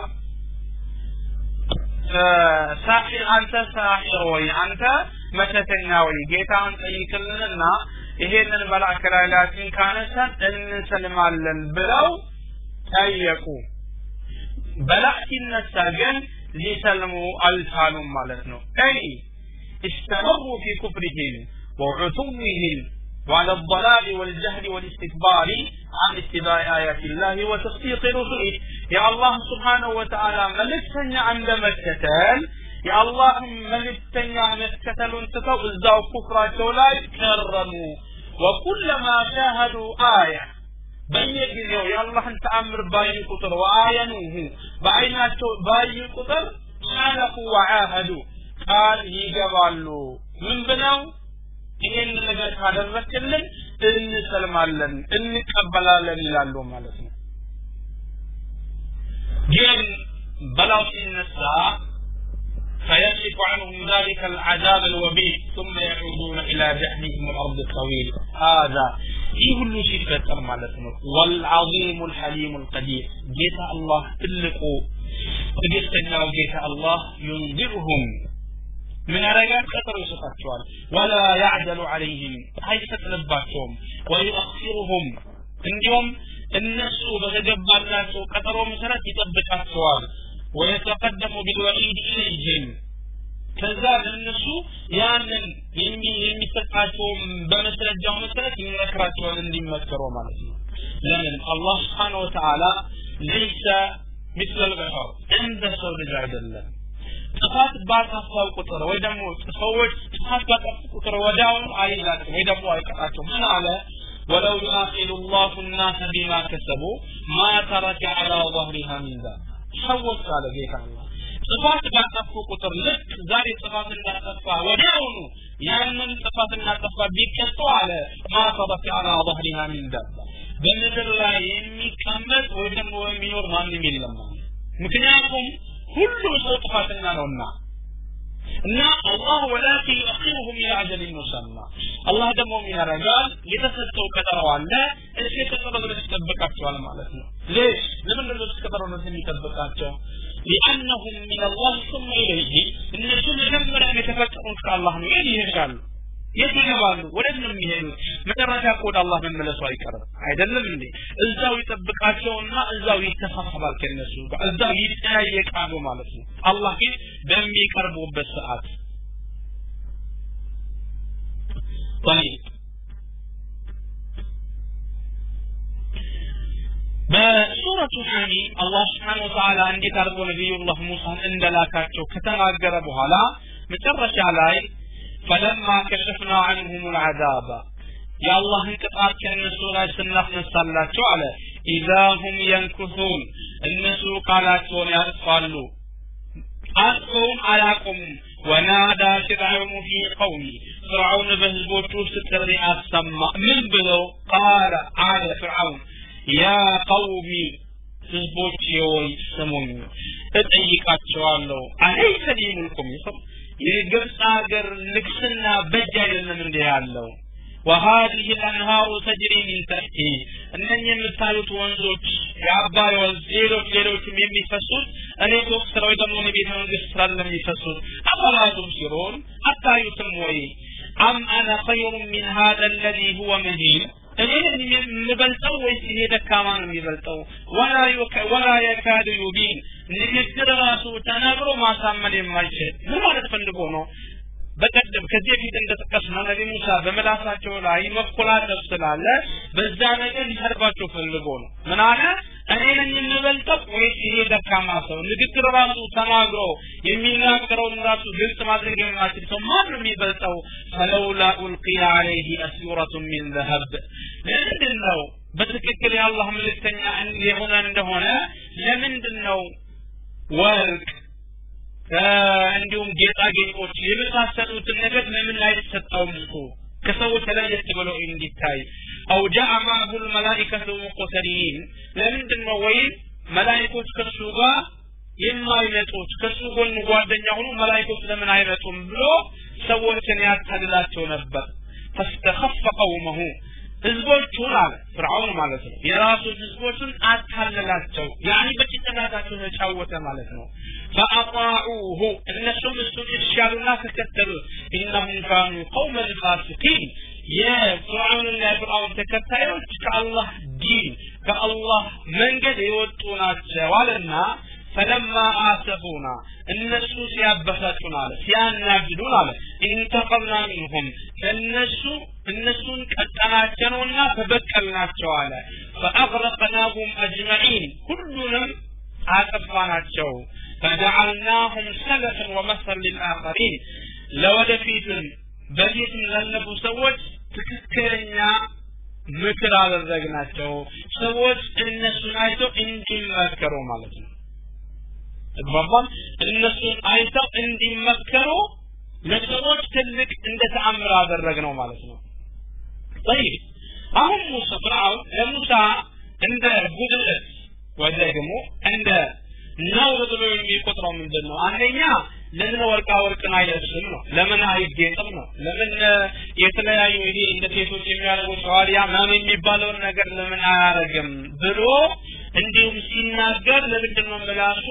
ساحر انت ساحر وي انت متتنا وي جيتا انت يكلنا ይሄንን በላከላላችን ካነሳን እንሰልማለን ብለው ታየቁ በላኪነሳ ግን ሊሰልሙ አልቻሉም ማለት ነው አይ استمروا في كفرهم وعتوهم وعلى الضلال والجهل والاستكبار عن اتباع آيات الله وتصديق رسله يا الله سبحانه وتعالى ملكتني عندما اتتال يا الله ملكتني عندما اتتال وانتقوا الزاو كفراته لا يكرموا وكلما شاهدوا آية بين يجيزوا يا الله انت أمر باين قطر وآينوه بعيناته باين قطر حالقوا وعاهدوا قال يجبالو من بناو ይሄን ነገር ካደረክልን እንሰልማለን እንቀበላለን ይላሉ ማለት ነው ግን በላው ሲነሳ فيكشف عنهم ذلك العذاب الوبيل ثم يعودون الى جهنم الارض الطويل هذا يقول شيء ማለት ነው والعظيم الحليم القدير جيت الله تلقوا قدستنا جيت الله ينذرهم من رجال خطر يسقطون ولا يعدل عليهم هاي ستنباتهم ويؤخرهم عندهم الناس بتجبرناቸው ቀጠሮ መሰረት ይጠብቃቸዋል ويتقدم بالوعيد إليهم ከዛ ለነሱ ያንን የሚሰጣቸው በመስረጃው መሰረት ይመክራቸዋል እንዲመከሩ ማለት ነው ለምን አላህ Subhanahu Wa Ta'ala ليس مثل البشر እንደ ሰው ልጅ አይደለም ጥፋት ባጠፋው ቁጥር ወይ ደግሞ ሰዎች ጥፋት ባጠፉ ቁጥር ወዲያው አይዛቸው ወይ ደግሞ አይቀጣቸው ምን አለ ولو يؤاخذ الله الناس بما كسبوا ما ترك على ظهرها من ذنب ሰዎች አለ ጌታ አላህ ጥፋት ባጠፉ ቁጥር ልክ ዛሬ ጥፋት እንዳጠፋ ወዲያው ያንን ጥፋት እንዳጠፋ ቢቀጡ አለ ما ترك على ظهرها من ذنب በምድር ላይ የሚቀመጥ ወይ ደግሞ የሚኖር ማንም የለም ምክንያቱም ሁሉ ሰው ጥፋተኛ ነውና እና አላህ ወላኪን يؤخرهم الى اجل مسمى አላህ ደግሞ የሚያረጋል የተሰጠው ቀጠሮ አለ እሺ ቀጠሮ ድረስ ተጠብቃቸዋል ማለት ነው ليش ለምን ድረስ ቀጠሮ ድረስ የሚጠብቃቸው لانهم من الله ثم اليه እነሱ መጀመሪያ የተፈጠሩት ከአላህ ነው ይሄዳሉ ይሄዳሉ ወደምን የሚሄዱ መጨረሻ ወደ አላህ መመለሱ አይቀርም አይደለም እንዴ እዛው ይጠብቃቸውና እዛው ይተፋፋባል ከነሱ እዛው ይጠያየቃሉ ማለት ነው አላህ ግን በሚቀርቡበት ሰዓት طيب በሱረቱ ሐሚድ አላህ Subhanahu Wa Ta'ala እንዴት አድርጎ ነብዩላህ ሙሳን እንደላካቸው ከተናገረ በኋላ መጨረሻ ላይ فلما كشفنا عنهم العذاب يا الله انقطاع كنسو لا سنخنسالاچو على اذا هم ينكثون النسو قالاتون يصالوا اقوم علىكم ونادى فرعون في قومي فرعون بهزبوچو ستري اسمع من بلو قال على فرعون يا قومي ህዝቦቼ ወይ ስሙኝ እጠይቃቸዋለሁ አለይሰ ዲኑኩም ይሰም የግብጽ ሀገር ንግስና በእጅ አይደለም እንደ ያለው وهذه الانهار تجري من تحتي እነኚህ የምታዩት ወንዞች የአባይ ወንዝ ሌሎች ሌሎችም የሚፈሱት እኔ ዶክተር ወይ ደግሞ የቤተ መንግስት ስላለ የሚፈሱት አባላቱም ሲሆን አታዩትም ወይ ام انا خير من هذا الذي هو مهين እኔ የምበልጠው ወይስ ይሄ ደካማ ነው የሚበልጠው ولا ولا يكاد يبين ንግግር ራሱ ተናግሮ ማሳመን የማይችል ምን ማለት ፈልጎ ነው በቀደም ከዚህ በፊት እንደተጠቀሰው ነብዩ ሙሳ በመላሳቸው ላይ መቆላጠፍ ስላለ በዛ ነገር ሊሰርባቸው ፈልጎ ነው ምን አለ እኔ ነኝ የምበልጠው ወይስ ይሄ ደካማ ሰው ንግግር ራሱ ተናግሮ የሚናገረው ራሱ ግልጽ ማድረግ የማይችል ሰው ማን ነው የሚበልጠው فلولا ألقي عليه أسورة من ذهب ለምንድነው በትክክል የአላህ መልእክተኛ የሆነ እንደሆነ ለምንድነው ወርቅ እንዲሁም ጌጣጌጦች የመሳሰሉትን ነገር ለምን አይሰጣውም እሱ ከሰዎች ተለየት ብሎ እንዲታይ አው ጃአ ማሁል መላኢከቱ ሙቅተሪን ለምንድን ነው ወይ መላእክቶች ከሱ ጋር የማይመጡት ከሱ ጎን ጓደኛ ሆኖ መላእክቶች ለምን አይመጡም ብሎ ሰዎችን ያታልላቸው ነበር فاستخف قومه ህዝቦቹን አለ ፍርዓውን ማለት ነው የራሱ ህዝቦችን አታለላቸው ያኒ በጭንቅላታቸው ተጫወተ ማለት ነው فاطاعوه እነሱም እሱን ይሻሉና ተከተሉ انهم كانوا قوما فاسقين የፍርዓውንና የፍርዓውን ተከታዮች ከአላህ ዲን ከአላህ መንገድ የወጡ ናቸው አለና فلما آسفونا النسو سيابفتنا سياناجدون انتقلنا منهم فالنسو النسو كتناجنونا فبكلنا شوالا فأغرقناهم أجمعين كلنا آسفانا شو فجعلناهم سلفا ومثلا للآخرين لو دفيتم بديت لنبو سوت تككرنا ምክር አደረግናቸው ሰዎች እነሱን አይተው እንዲመከሩ ማለት ነው ተባባል እነሱን አይተው እንዲመከሩ ለሰዎች ትልቅ እንደ ተአምር አደረግነው ማለት ነው طيب አሁን ሙሳ ፍርዓውን ለሙሳ እንደ ጉድለት ወይ ደግሞ እንደ ነውር ብሎ የሚቆጥረው ምንድነው አንደኛ ለምን ወርቃ ወርቅን አይለብስም ነው ለምን አይጌጥም ነው ለምን የተለያዩ ይሄ እንደ ሴቶች የሚያደርጉ ሸዋሪያ ማን የሚባለውን ነገር ለምን አያረግም ብሎ እንዲሁም ሲናገር ለምንድነው ምላሱ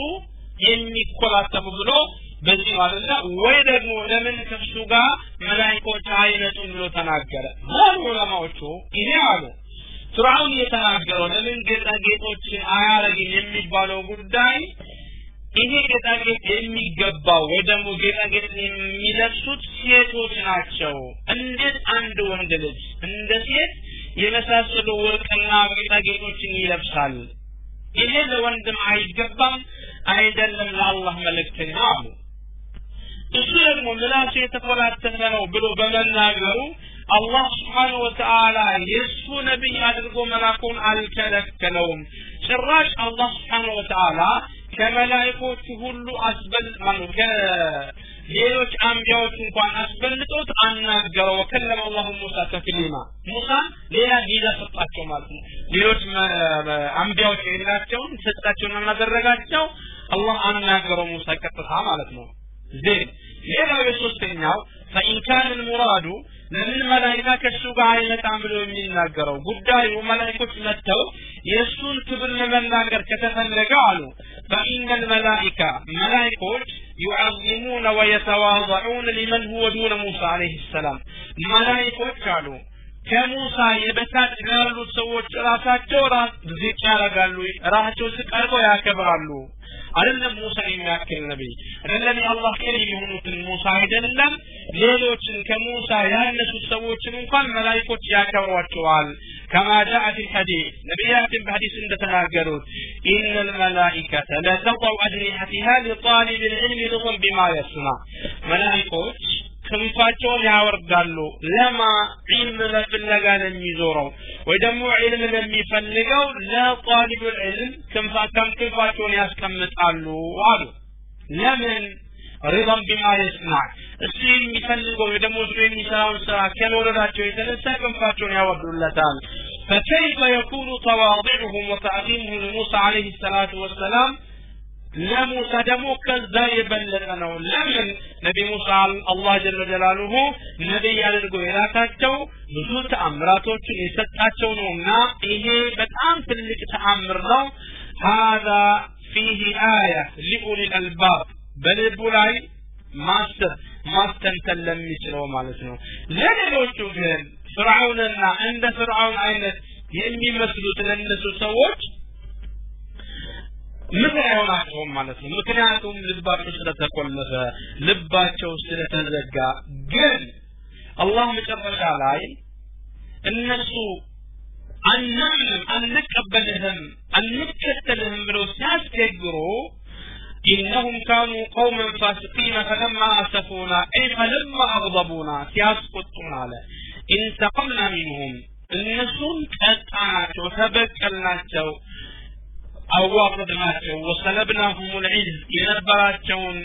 የሚቆላጠፉ ብሎ በዚህ ማለት ወይ ደግሞ ለምን ከሱ ጋር መላእክቶች አይነቱን ብሎ ተናገረ ወላማዎቹ ይሄ አሉ ፍርዓውን የተናገረው ለምን ጌጣጌጦችን አያረግም የሚባለው ጉዳይ ይሄ ጌጣጌጥ የሚገባው ወይ ደግሞ ጌጣጌጥ የሚለብሱት ሴቶች ናቸው እንዴት አንድ ወንድ ልጅ እንደ ሴት የመሳሰሉ ወርቅና ጌጣጌጦችን ይለብሳል ይሄ ለወንድም አይገባም አይደለም ለአላህ መልእክተኛ አሉ እሱ ደግሞ ምላሱ የተቆላጠፈ ነው ብሎ በመናገሩ አላህ Subhanahu Wa Ta'ala የሱ ነብይ አድርጎ መላኩን አልከለከለውም ጭራሽ አላህ Subhanahu Wa Ta'ala ከመላእክቶች ሁሉ አስበል ማለት ከሌሎች አንቢያዎች እንኳን አስበልጦት አናገረው ወከለመ አላህ ሙሳ ተክሊማ ሙሳ ሌላ ጊዜ ሰጣቸው ማለት ነው ሌሎች አንቢያዎች የሌላቸውን ሰጣቸውና እናደረጋቸው አላህ አናገረው ሙሳ ቀጥታ ማለት ነው ዜን ሌላው የሶስተኛው فإن كان المراد ለምን መላእክታ ከሱ ጋር አይመጣም ብሎ የሚናገረው ጉዳዩ መላእክቶች መጥተው የሱን ክብር ለመናገር ከተፈለገ አሉ فإن الملائكة ملائكות يعظمون ويتواضعون لمن هو دون موسى عليه السلام ملائكות አሉ ከሙሳ የበታች ያሉት ሰዎች ራሳቸው ራስ ዝቅ ያደርጋሉ ራሳቸው ሲቀርበው ያከብራሉ አይደለም ሙሳ የሚያክል ነብይ አይደለም የአላህ ከሪም የሆኑትን ሙሳ አይደለም ሌሎችን ከሙሳ ያነሱ ሰዎችን እንኳን መላእክቶች ያከብሯቸዋል كما جاء في الحديث نبيات بحديث እንደተናገሩት ان الملائكه لا تضع اجنحتها لطالب العلم رضا بما يسمع መላእክቶች ክንፋቸውን ያወርዳሉ ለማ ዒልም ለፍለጋ ለሚዞረው ወይ ደግሞ ዒልም ለሚፈልገው ለጣሊብ العلم ክንፋቸውን ክንፋቸውን ያስቀምጣሉ አሉ ለምን رضا بما يسمع እሱ የሚፈልገው ወይ ደግሞ እሱ የሚሰራውን ስራ ከመውደዳቸው የተነሳ ክንፋቸውን ያወርዱለታል فكيف يكون تواضعهم وتعظيمهم لموسى عليه الصلاة والسلام لموسى دمو كذا يبلغنا لمن نبي موسى الله جل جلاله نبي ያደርገው የራሳቸው ብዙ ተአምራቶች የሰጣቸው ነውና ይሄ በጣም ትልቅ ተአምር ነው هذا فيه آية لأولي الألباب በልቡ ላይ ማስተር ማስተንተን ለሚችለው ማለት ነው ለሌሎቹ ግን ፍርዓውንና እንደ ፍርዓውን አይነት የሚመስሉት ለነሱ ሰዎች ምን አይሆናቸው ማለት ነው ምክንያቱም ልባቸው ስለተቆለፈ ልባቸው ስለተዘጋ ግን አላህ መጨረሻ ላይ እነሱ አናምንም አንቀበልህም አንከተልህም ብለው ሲያስቸግሩ إنهم كانوا قوما فاسقين فلما أسفونا أي فلما أغضبونا سياسقطنا على انتقمنا منهم النسون كتعناቸው ተበቀልናቸው አዋርድናቸው وسلبناهم العز የነበራቸውን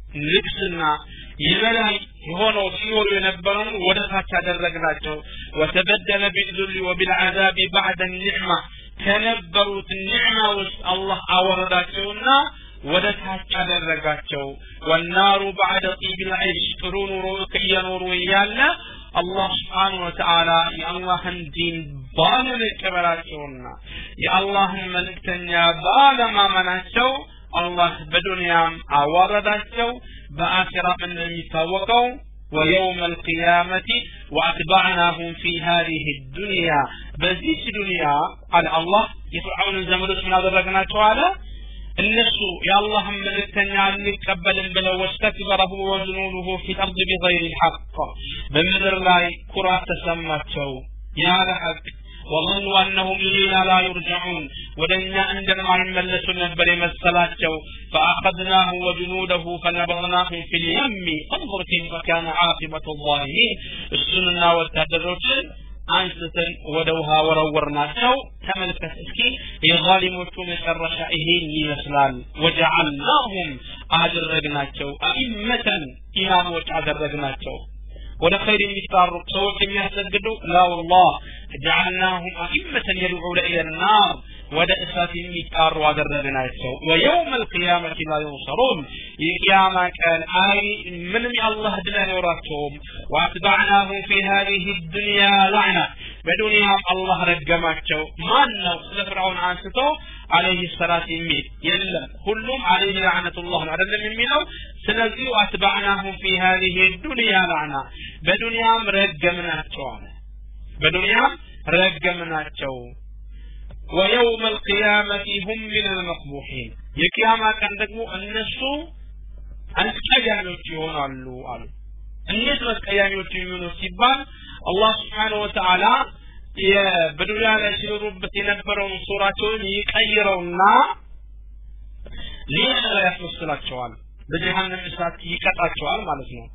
ልብስና የበላይ የሆነው ሲኖሩ የነበረውን ወደ ታች አደረግናቸው وتبدل بالذل وبالعذاب بعد النعمة ከነበሩት ኒዕማ ውስጥ አላህ አወረዳቸውና ወደ ታች አደረጋቸው والنار بعد طيب العيش ጥሩን ኑሮ ከየኖሩ ያለ አላህ Subhanahu Wa Ta'ala የአላህን ዲን ባለመቀበላቸውና የአላህን መልእክተኛ ባለማመናቸው አላህ በዱንያም አወረዳቸው በአኺራም እንደሚታወቀው ويوم القيامة واتبعناهم في هذه الدنيا በዚህ ዱንያ አለ አላህ የፍርዓውን ዘመዶች ምን አደረግናቸው አለ እነሱ የአላህን መልእክተኛ እንቀበልን ብለው ወስተክበሩ ወዝኑሉሁ في الارض بغير الحق በምድር ላይ ኩራት ተሰማቸው ያለ ሐቅ وظنوا انهم الينا لا يرجعون ودنا عندما يملسوا نبر يمثلاቸው فاخذناه وجنوده فنبذناهم في اليم انظر كيف كان عاقبة الظالمين السننا والتدرج አንስተን ወደ ውሃ ወረወርናቸው ተመልከት እስኪ የዛሊሞቹ መጨረሻ ይሄን ይመስላል وجعلناهم አደረግናቸው አኢመተን ኢማሞች አደረግናቸው ወደ ኸይር የሚጣሩ ሰዎች የሚያሰግዱ لا والله جعلناهم أئمة يدعون إلى النار ወደ እሳት የሚጣሩ አደረግናቸው ويوم القيامة لا ينصرون የቂያማ ቀን አይ ምንም የአላህ ድል አይኖራቸውም واتبعناهم في هذه الدنيا لعنة በዱንያ አላህ ረገማቸው ማን ነው ስለ ፍርዓውን አንስቶ عليه الصلاة የሚል የለም ሁሉም عليه لعنة الله አይደለም የሚለው ስለዚህ واتبعناهم في هذه الدنيا لعنة በዱንያም ረገምናቸው አለ በዱንያም ረገምናቸው ويوم القيامة هم من المقبوحين የቂያማ ቀን ደግሞ እነሱ አስቀያሚዎች ይሆናሉ አሉ እንዴት አስቀያሚዎች ይሆናሉ ሲባል አላህ Subhanahu Wa Ta'ala በዱንያ ላይ ሲኖሩበት የነበረውን ሱራቸውን ይቀይረውና ሌላ ያስመስላቸዋል በጀሃነም እሳት ይቀጣቸዋል ማለት ነው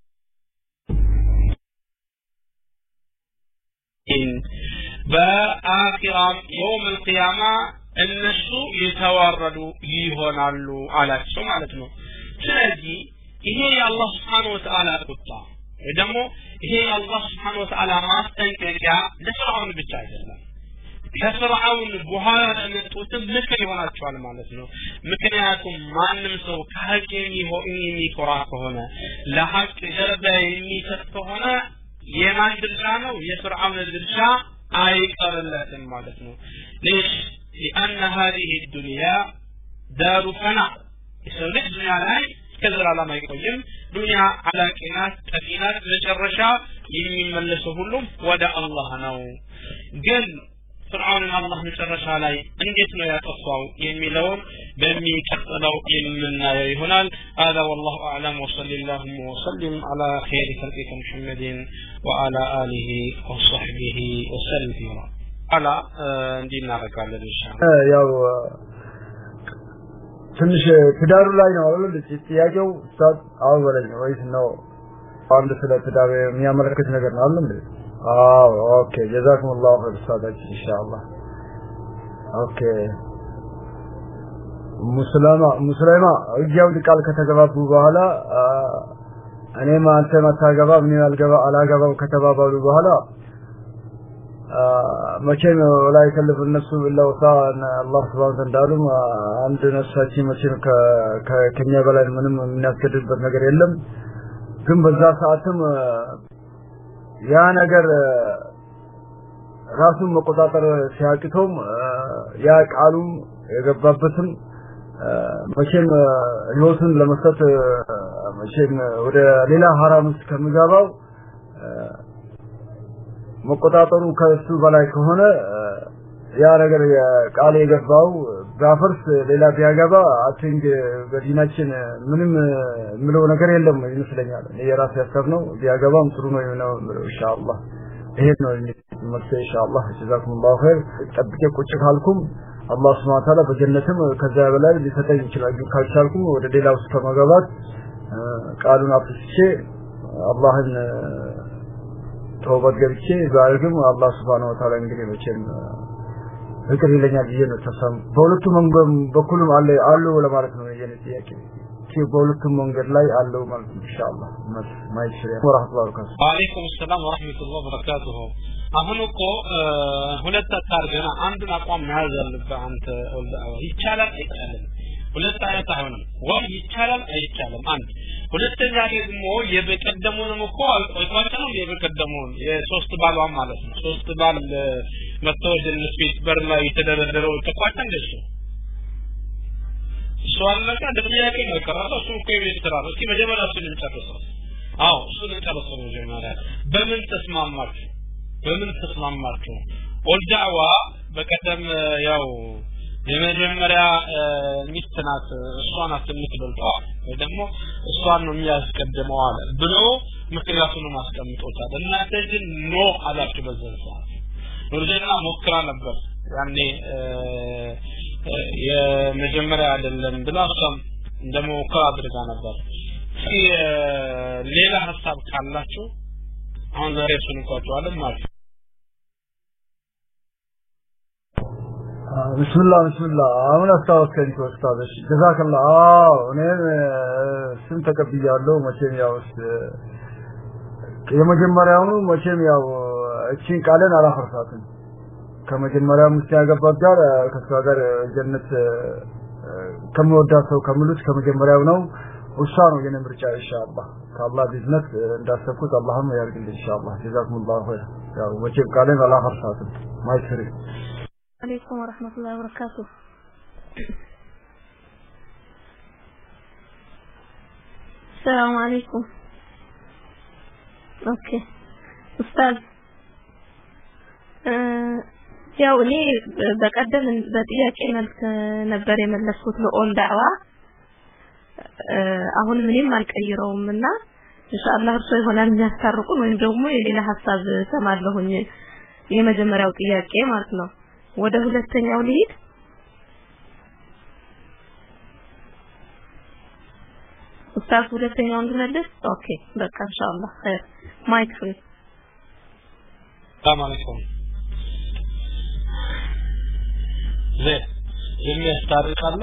በአኺራም يوم القيامة እነሱ የተዋረዱ ይሆናሉ አላቸው ማለት ነው ስለዚህ ይሄ የአላህ Subhanahu Wa Ta'ala ቁጣ ደግሞ ይሄ የአላህ Subhanahu Wa Ta'ala ማስጠንቀቂያ ለፍርዓውን ብቻ አይደለም ከፍርዓውን በኋላ ለመጡትም ምክር ይሆናቸዋል ማለት ነው ምክንያቱም ማንም ሰው ከሐቅ የሚኮራ ከሆነ ለሐቅ ጀርባ የሚሰጥ ከሆነ የማን ድርሻ ነው የፍርዓውን ድርሻ አይቀርለትም ማለት ነው ليش لأن هذه الدنيا دار فناء يسوي الدنيا ላይ ከዘራ ለማ ይቆይም ዱንያ አላቂናት ተፊናት ለጨረሻ የሚመለሰው ሁሉም ወደ አላህ ነው ግን ፍርዓውን አላህ መጨረሻ ላይ እንዴት ነው ያጠፋው የሚለውን በሚቀጥለው የምናየው ይሆናል هذا والله اعلم وصلى الله وسلم على خير خلقه محمد وعلى اله وصحبه وسلم على እንዲና ረጋለን ኢንሻአላህ ያው ትንሽ ትዳሩ ላይ ነው አይደል ጥያቄው ኡስታዝ አወለኝ ወይስ ነው አንድ ስለ ትዳር የሚያመለክት ነገር ነው አይደል አዎ ኦኬ ጀዛኩሙላሁ ኸይር ኡስታዝ ኢንሻአላህ ኦኬ ሙስሊማ ሙስሊማ እያው ቃል ከተገባቡ በኋላ እኔማ አንተ ማታገባ ምን ያልገባ አላገባው ከተባባሉ በኋላ መቼም ላይ ከልፍ እነሱ بالله تعالى الله Subhanahu Wa Ta'ala አንድ ነፍሳችን መቼም ከኛ በላይ ምንም የሚያስገድበት ነገር የለም ግን በዛ ሰዓትም ያ ነገር ራሱን መቆጣጠር ሲያቅተውም ያ ቃሉ የገባበትም መቼም ህይወቱን ለመስጠት መቼም ወደ ሌላ حرام ውስጥ ከሚገባው መቆጣጠሩ ከሱ በላይ ከሆነ ያ ነገር ቃል የገባው ባፈርስ ሌላ ቢያገባ አትንግ በዲናችን ምንም ምለው ነገር የለም ይመስለኛል የራስ ያሰብነው ቢያገባም ጥሩ ነው ነው ኢንሻአላህ ይሄ ነው ማለት ኢንሻአላህ ጀዛኩሙላሁ ኸይር ጠብቄ ቁጭ ካልኩም አላህ Subhanahu Wa Ta'ala በጀነትም ከዛ በላይ ሊሰጠኝ ይችላል ካልቻልኩም ወደ ሌላው ውስጥ ከመግባት ቃሉን አፍስቼ አላህን ተውበት ገብቼ ዛሬም አላህ Subhanahu Wa Ta'ala እንግዲህ መቼም ፍቅር ይለኛል ይሄ ነው ተሰም በሁለቱም በኩልም አለ አሉ ለማለት ነው የኔ ጥያቄ በሁለቱም መንገድ ላይ አለው ማለት ኢንሻአላህ ማይሽሪያ ወራህመቱላሂ ወበረካቱ ወአለይኩም ሰላም ወራህመቱላሂ ወበረካቱ አሁን እኮ ሁለት አታርገና አንዱን አቋም መያዝ አለበት አንተ ወልዳው ይቻላል አይቻልም ሁለት አይነት አይሆንም ወይ ይቻላል አይቻልም አንድ ሁለተኛ ደግሞ የበቀደሙን እኮ አልቆይቷቸው ነው የበቀደሙን የሶስት ባሏን ማለት ነው ሶስት ባል መተወደል ስፔስ በር ላይ የተደረደረው ተቋጣ እንደሱ ሷል ለካ ደብያቄ ነው ከራሱ እሱ እኮ የቤት ስራ ነው እስኪ መጀመሪያ እሱን እንጨርሰው አዎ እሱን እንጨርሰው መጀመሪያ በምን ተስማማችሁ በምን ተስማማችሁ ወልዳዋ በቀደም ያው የመጀመሪያ ሚስት ናት እሷን አትምትበልጣው ወይ ደግሞ እሷን ነው የሚያስቀድመው አለ ብሎ ምክንያቱን ማስቀምጦታል እናንተ ግን ኖ አላችሁ በዘንሳ ወልደና ሞክራ ነበር ያኔ የመጀመሪያ አይደለም ብላ እሷም እንደሞከራ አድርጋ ነበር እስኪ ሌላ ሐሳብ ካላችሁ አሁን ዛሬ እሱን እንቋጨዋለን ማለት ቢስሚላህ ቢስሚላህ አሁን አስተዋወቀኝ ኡስታዝ ጀዛከላህ አዎ እኔ ስም ተቀብያለሁ መቼም ያው የመጀመሪያው መቼም ያው እቺን ቃልን አላፈርሳትም ከመጀመሪያው ሙስያገባት ጋር ከሷ ጋር ጀነት ከመወዳሰው ከሙሉት ከመጀመሪያው ነው እሷ ነው የኔ ምርጫ ኢንሻአላህ ከአላህ ቢዝነስ እንዳሰብኩት አላህም ያርግልኝ ኢንሻአላህ ጀዛኩሙላሁ ኸይር ያው መቼም ቃልን አላፈርሳትም ማይሰሪ عليكم ورحمة الله وبركاته السلام عليكم اوكي استاذ ያው እኔ በቀደም በጥያቄ መልክ ነበር የመለስኩት ለኦን ዳዕዋ አሁን ምንም አልቀይረውምና ኢንሻአላህ እርሶ ይሆናል የሚያስታርቁን ወይም ደግሞ የሌላ ሐሳብ ሰማለሁኝ የመጀመሪያው ጥያቄ ማለት ነው ወደ ሁለተኛው ልሂድ ኡስታዝ ሁለተኛው እንድመለስ ኦኬ በቃ ኢንሻአላህ ኸይር ማይክ ፍሪ ሰላም አለይኩም ዘ የሚያስታርቃለ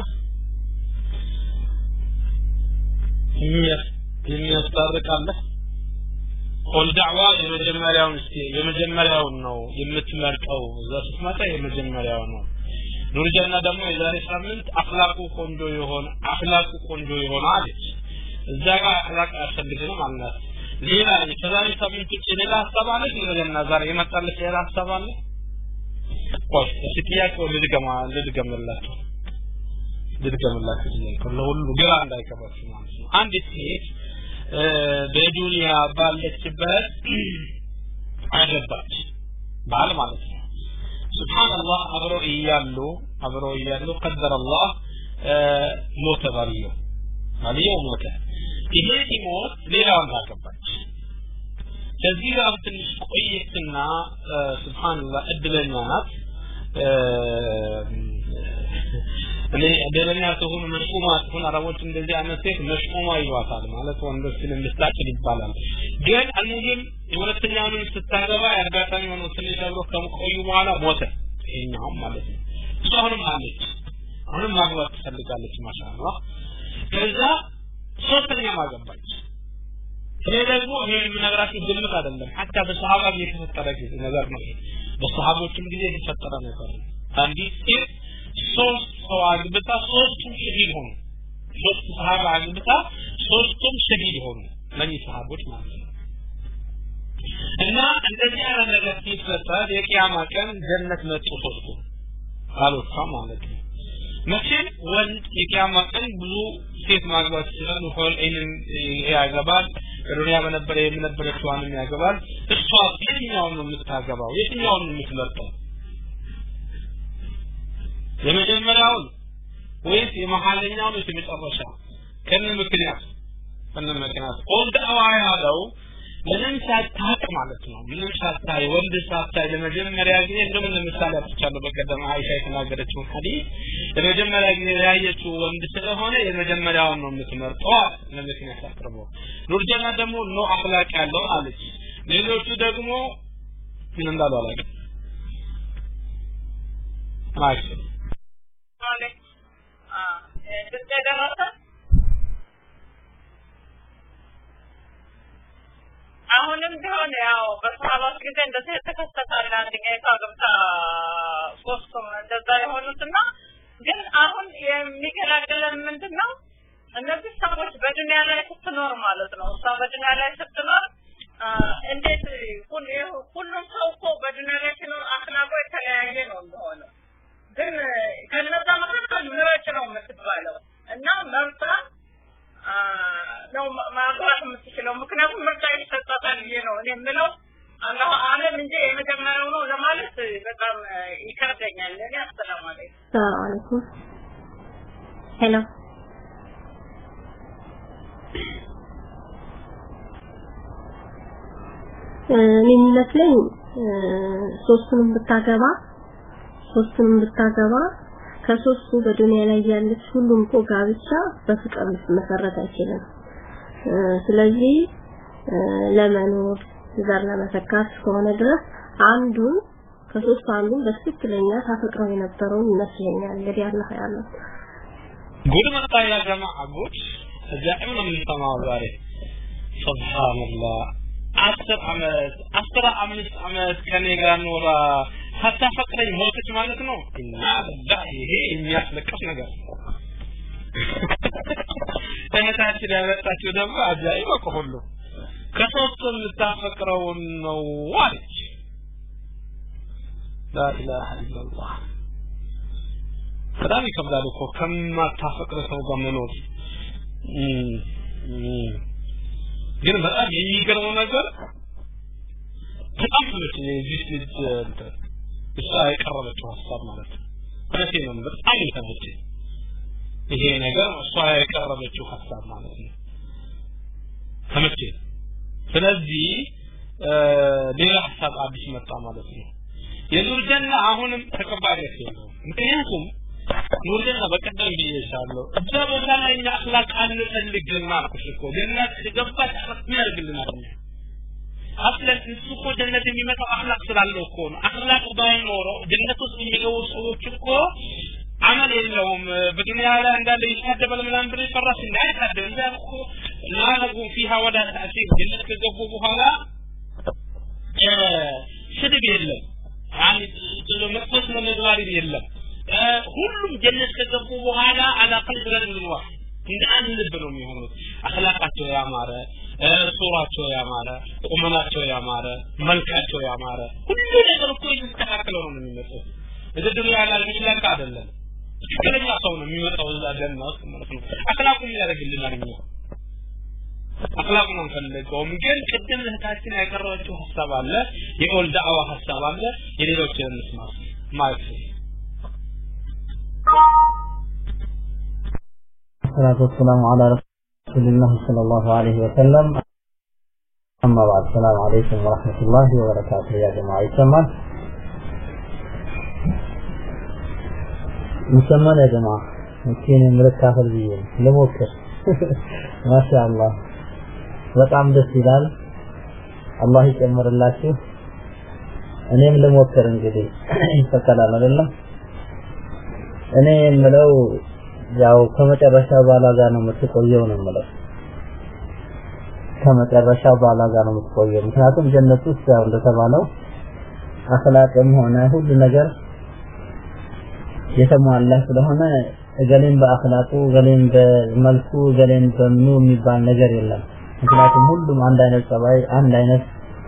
የሚያስታርቃለ ሆል ዳዕዋ የመጀመሪያውን እስቲ የመጀመሪያውን ነው የምትመርጠው ዘስማታ የመጀመሪያው ነው ኑርጀና ደግሞ የዛሬ ሳምንት አخلاቁ ቆንጆ ይሆን አخلاቁ ቆንጆ ይሆናል እዛ ጋር አخلاቅ አያስፈልግም ማለት ሌላ የዛሬ ሳምንት ሌላ ሐሳብ አለ ኑርጀና ዛሬ የመጣልሽ ሌላ ሐሳብ አለ ቆይ እስኪያቆ ልድገማ ልድገምላችሁ ልድገምላችሁ ሁሉ ግራ እንዳይከፋችሁ ማለት ነው አንዲት ሴት በዱንያ ባለችበት አገባች ባል ማለት ነው ሱብሃንአላህ አብሮ ይያሉ አብሮ ይያሉ قدر الله ሞተ ባልየው ባልየው ሞተ ይሄ ሲሞት ሌላውን አገባች ከዚህ ጋር ትንሽ ቆየትና ሱብሃንአላህ እድለኛ ናት እኔ ደረኛ ተሆኑ መስቁማ ተሆኑ አረቦች እንደዚህ አይነት ሴት መስቁማ ይዋታል ማለት ወንዶችን እንድታጭል ይባላል ግን አልሙሂም የሁለተኛውን ስታገባ ያጋጣሚ ሆኖ ትንሽ አብሮ ከቆዩ በኋላ ሞተ ይሄኛው ማለት ነው ሷሁንም አለች አሁንም ማግባት ትፈልጋለች ማሻአላህ ከዛ ሶስተኛ ማገባች ይሄ ደግሞ ይሄ የምነግራችሁ ግምት አይደለም hatta በሰሃባ የተፈጠረ ነገር ነው በሰሃቦችም ጊዜ የተፈጠረ ነገር ነው አንዲት ሴት ሶስት ሰው አግብታ ሶስቱም ሸሂድ ሆኑ ሶስት ሰሃባ አግብታ ሶስቱም ሸሂድ ሆኑ ለዚህ ሰሃቦች ማለት ነው እና እንደዚህ አይነት ነገር ሲፈጠር የቂያማ ቀን ጀነት መጡ ሶስቱ አሉት ማለት ነው መቼም ወንድ የቂያማ ቀን ብዙ ሴት ማግባት ይችላል ሆል አይንን ያገባል ዱንያ በነበረ የነበረችዋንም ያገባል እሷ የትኛውን ነው የምታገባው የትኛውን ነው የምትመርጠው የመጀመሪያው ወይስ የመሐለኛው ነው የመጨረሻው ከነ ምክንያት ከነ ምክንያት ኦል ዳዋ ያለው ምንም ሳታቅ ማለት ነው ምንም ሳታይ ወንድ ሳታይ ለመጀመሪያ ጊዜ እንደምን ለምሳሌ አጥቻለሁ በቀደም አይሻ የተናገረችው ሐዲስ ለመጀመሪያ ጊዜ ያየችው ወንድ ስለሆነ የመጀመሪያውን ነው የምትመርጠው ለምክንያት አቅርቦ ኑርጀና ደግሞ ነው አخلاቅ ያለው አለች ሌሎቹ ደግሞ ምን እንዳሉ አላውቅም ማይክ ማለት አ እንደደረሰ አሁንም ቢሆን ያው በሰሃባዎች ጊዜ እንደዚህ የተከሰታል አንደኛ የታገብታ ሶስቱም እንደዛ የሆኑትና ግን አሁን የሚገላግለን ምንድነው እነዚህ ሰዎች በዱንያ ላይ ስትኖር ማለት ነው እሷ በዱንያ ላይ ስትኖር እንዴት ሁሉም ሰው እኮ በዱንያ ላይ ሲኖር አክላቆ የተለያየ ነው እንደሆነ ግን ከነዛ መካከል ምርጫ ነው የምትባለው እና መርጣ ነው ማግባት የምትችለው ምክንያቱም ምርጫ ይሰጣታል ይሄ ነው እኔ የምለው አላህ ዓለም እንጂ የመጀመሪያው ነው ለማለት በጣም ይከብደኛል እኔ አሰላሙ አለይኩም ሰላም አለይኩም ሄሎ እኔ የሚመስለኝ ሶስቱንም ብታገባ ሶስቱንም ብታገባ ከሶስቱ በዱንያ ላይ ያለች ሁሉም እኮ ጋብቻ በፍቅር መሰረት አይችልም ስለዚህ ለመኖር ዘር ለመሰካት ከሆነ ድረስ አንዱን ከሶስቱ አንዱን በትክክለኛ ታፈቅረው የነበረው ይመስለኛል እንግዲህ አላህ ያለው ጉድ መጣ ያ ጀማዓ ጉድ ዛዕም ምን ተማው ዛሬ ሱብሃንአላህ አስር አመት አስር አምስት አመት ከኔ ጋር ኖራ ሳታፈቅረኝ ሞተች ማለት ነው እና ዳይ ይሄ የሚያስለቅስ ነገር ተነታችን ያመጣችው ደግሞ አጃኢብ እኮ ሁሉ ከሶስቱም ልታፈቅረው ነው ዋለች لا اله الا الله ከዳም ይከብዳል እኮ ከማታፈቅረ ሰው ጋር መኖር ግን በጣም የሚገርመው ነገር በጣም ትንሽ የዚህ ልጅ እሷ የቀረበችው ሀሳብ ማለት ነው እኔ ነው በጣም ይተመች ይሄ ነገር እሷ የቀረበችው ሀሳብ ማለት ነው ተመች ስለዚህ ሌላ ሀሳብ አዲስ መጣ ማለት ነው የኑር ጀና አሁንም ተቀባይነት የለውም ምክንያቱም ኑር ጀና በቀደም ብዬሻለሁ እዛ ቦታ ላይ እኛ አኽላቅ አንፈልግም ማለት እኮ ጀነት ሲገባች አኽላቅ ያርግልናል አስለን እሱ እኮ ጀነት የሚመጣው አኽላቅ ስላለው እኮ ነው አኽላቅ ባይኖረው ጀነት ውስጥ የሚገቡ ሰዎች እኮ አመል የለውም በዱንያ ላይ እንዳለ ይታደበል ምናምን ብለ ፈራሽ እንዳይታደብ እንደኮ ላነጉ فيها ወዳ ታሲብ ጀነት ከገቡ በኋላ ስድብ የለም يعني መጥፎስ መግባር የለም ሁሉም ጀነት ከገቡ በኋላ على قلب رجل واحد እንደ አንድ ልብ ነው የሚሆኑት አኽላቃቸው ያማረ ሱራቸው ያማረ ቁመናቸው ያማረ መልካቸው ያማረ ሁሉ ነገር እኮ ይስተካከለው ነው የሚመጣው እዚህ ዱንያ ላይ ምክንያት አይደለም ትክክለኛ ሰው ነው የሚመጣው እዛ ጀነት ማለት ነው አኽላቁን ያደርግልናል ነው አኽላቁን እንፈልገውም ግን ቅድም እህታችን ያቀረበችው ሐሳብ አለ የኦል ዳዕዋ ሐሳብ አለ የሌሎችን እንስማ ማለት ነው والصلاة والسلام على رسول الله صلى الله عليه وسلم أما بعد السلام عليكم ورحمة الله وبركاته يا جماعة يسمى يسمى يا جماعة يمكن ملك كافر بيين لموكر ما شاء الله በጣም ደስ ይላል አላህ ይጨምርላችሁ እኔም ለሞከር እንግዲህ ይፈቀዳል አይደለም እኔ የምለው ያው ከመጨረሻው በኋላ ጋር ነው የምትቆየው ነው የምለው ከመጨረሻው በኋላ ጋር ነው የምትቆየው ምክንያቱም ጀነት ውስጥ ያው እንደተባለው አኽላቅም ሆነ ሁሉ ነገር የተሟላ ስለሆነ እገሌን በአኽላቁ እገሌን በመልኩ እገሌን በምኑ የሚባል ነገር የለም ምክንያቱም ሁሉም አንድ አይነት ጸባይ አንድ አይነት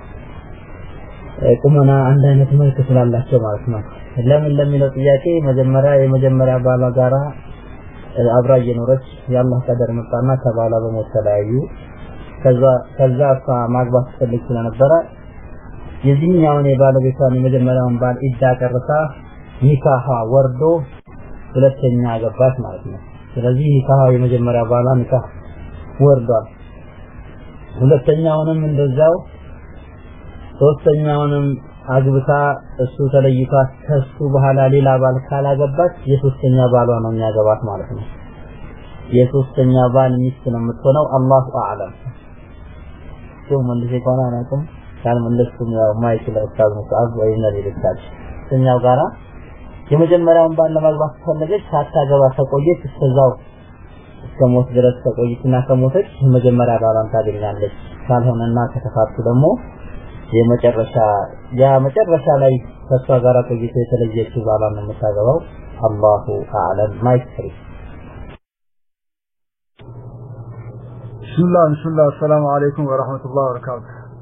ቁመና አንድ አይነት መልክ ስላላቸው ማለት ነው ለምን ለሚለው ጥያቄ መጀመሪያ የመጀመሪያ ባሏ ጋራ አብራ እየኖረች ያላህ ቀደር መጣና ከባሏ በሞት ተለያዩ ከዛ ከዛ እሷ ማግባት ትፈልግ ስለነበረ የዚህኛውን የባለቤቷን የመጀመሪያውን ባል ኢዳ ቀርታ ኒካሃ ወርዶ ሁለተኛ አገባች ማለት ነው ስለዚህ ኒካሃ የመጀመሪያ ባሏ ኒካህ ወርዷል ሁለተኛውንም እንደዛው ሶስተኛውንም አግብታ እሱ ተለይቷ ከሱ በኋላ ሌላ ባል ካላገባች የሶስተኛ ባሏ ነው የሚያገባት ማለት ነው የሶስተኛ ባል ሚስት ነው የምትሆነው አላሁ አዕለም ሰው መልሴ ቆና ናቁም ካል መልስኩም ያው ማይችለው ታዝ ሙሳብ ወይ ነሪልታች እኛው ጋራ የመጀመሪያውን ባል ለማግባት ፈለገች ሳታገባ ተቆየች እስከዛው ከሞት ድረስ ተቆይትና ከሞተች መጀመሪያ ባሏን ታገኛለች ካልሆነና ከተፋቱ ደግሞ የመጨረሻ ያ መጨረሻ ላይ ከሷ ጋር ቆይቶ የተለየችው ባሏን ነው የምታገባው አላሁ አዕለም ማይክሪ ብስሚላህ ብስሚላህ ሰላም አለይኩም ወራህመቱላሂ ወበረካቱ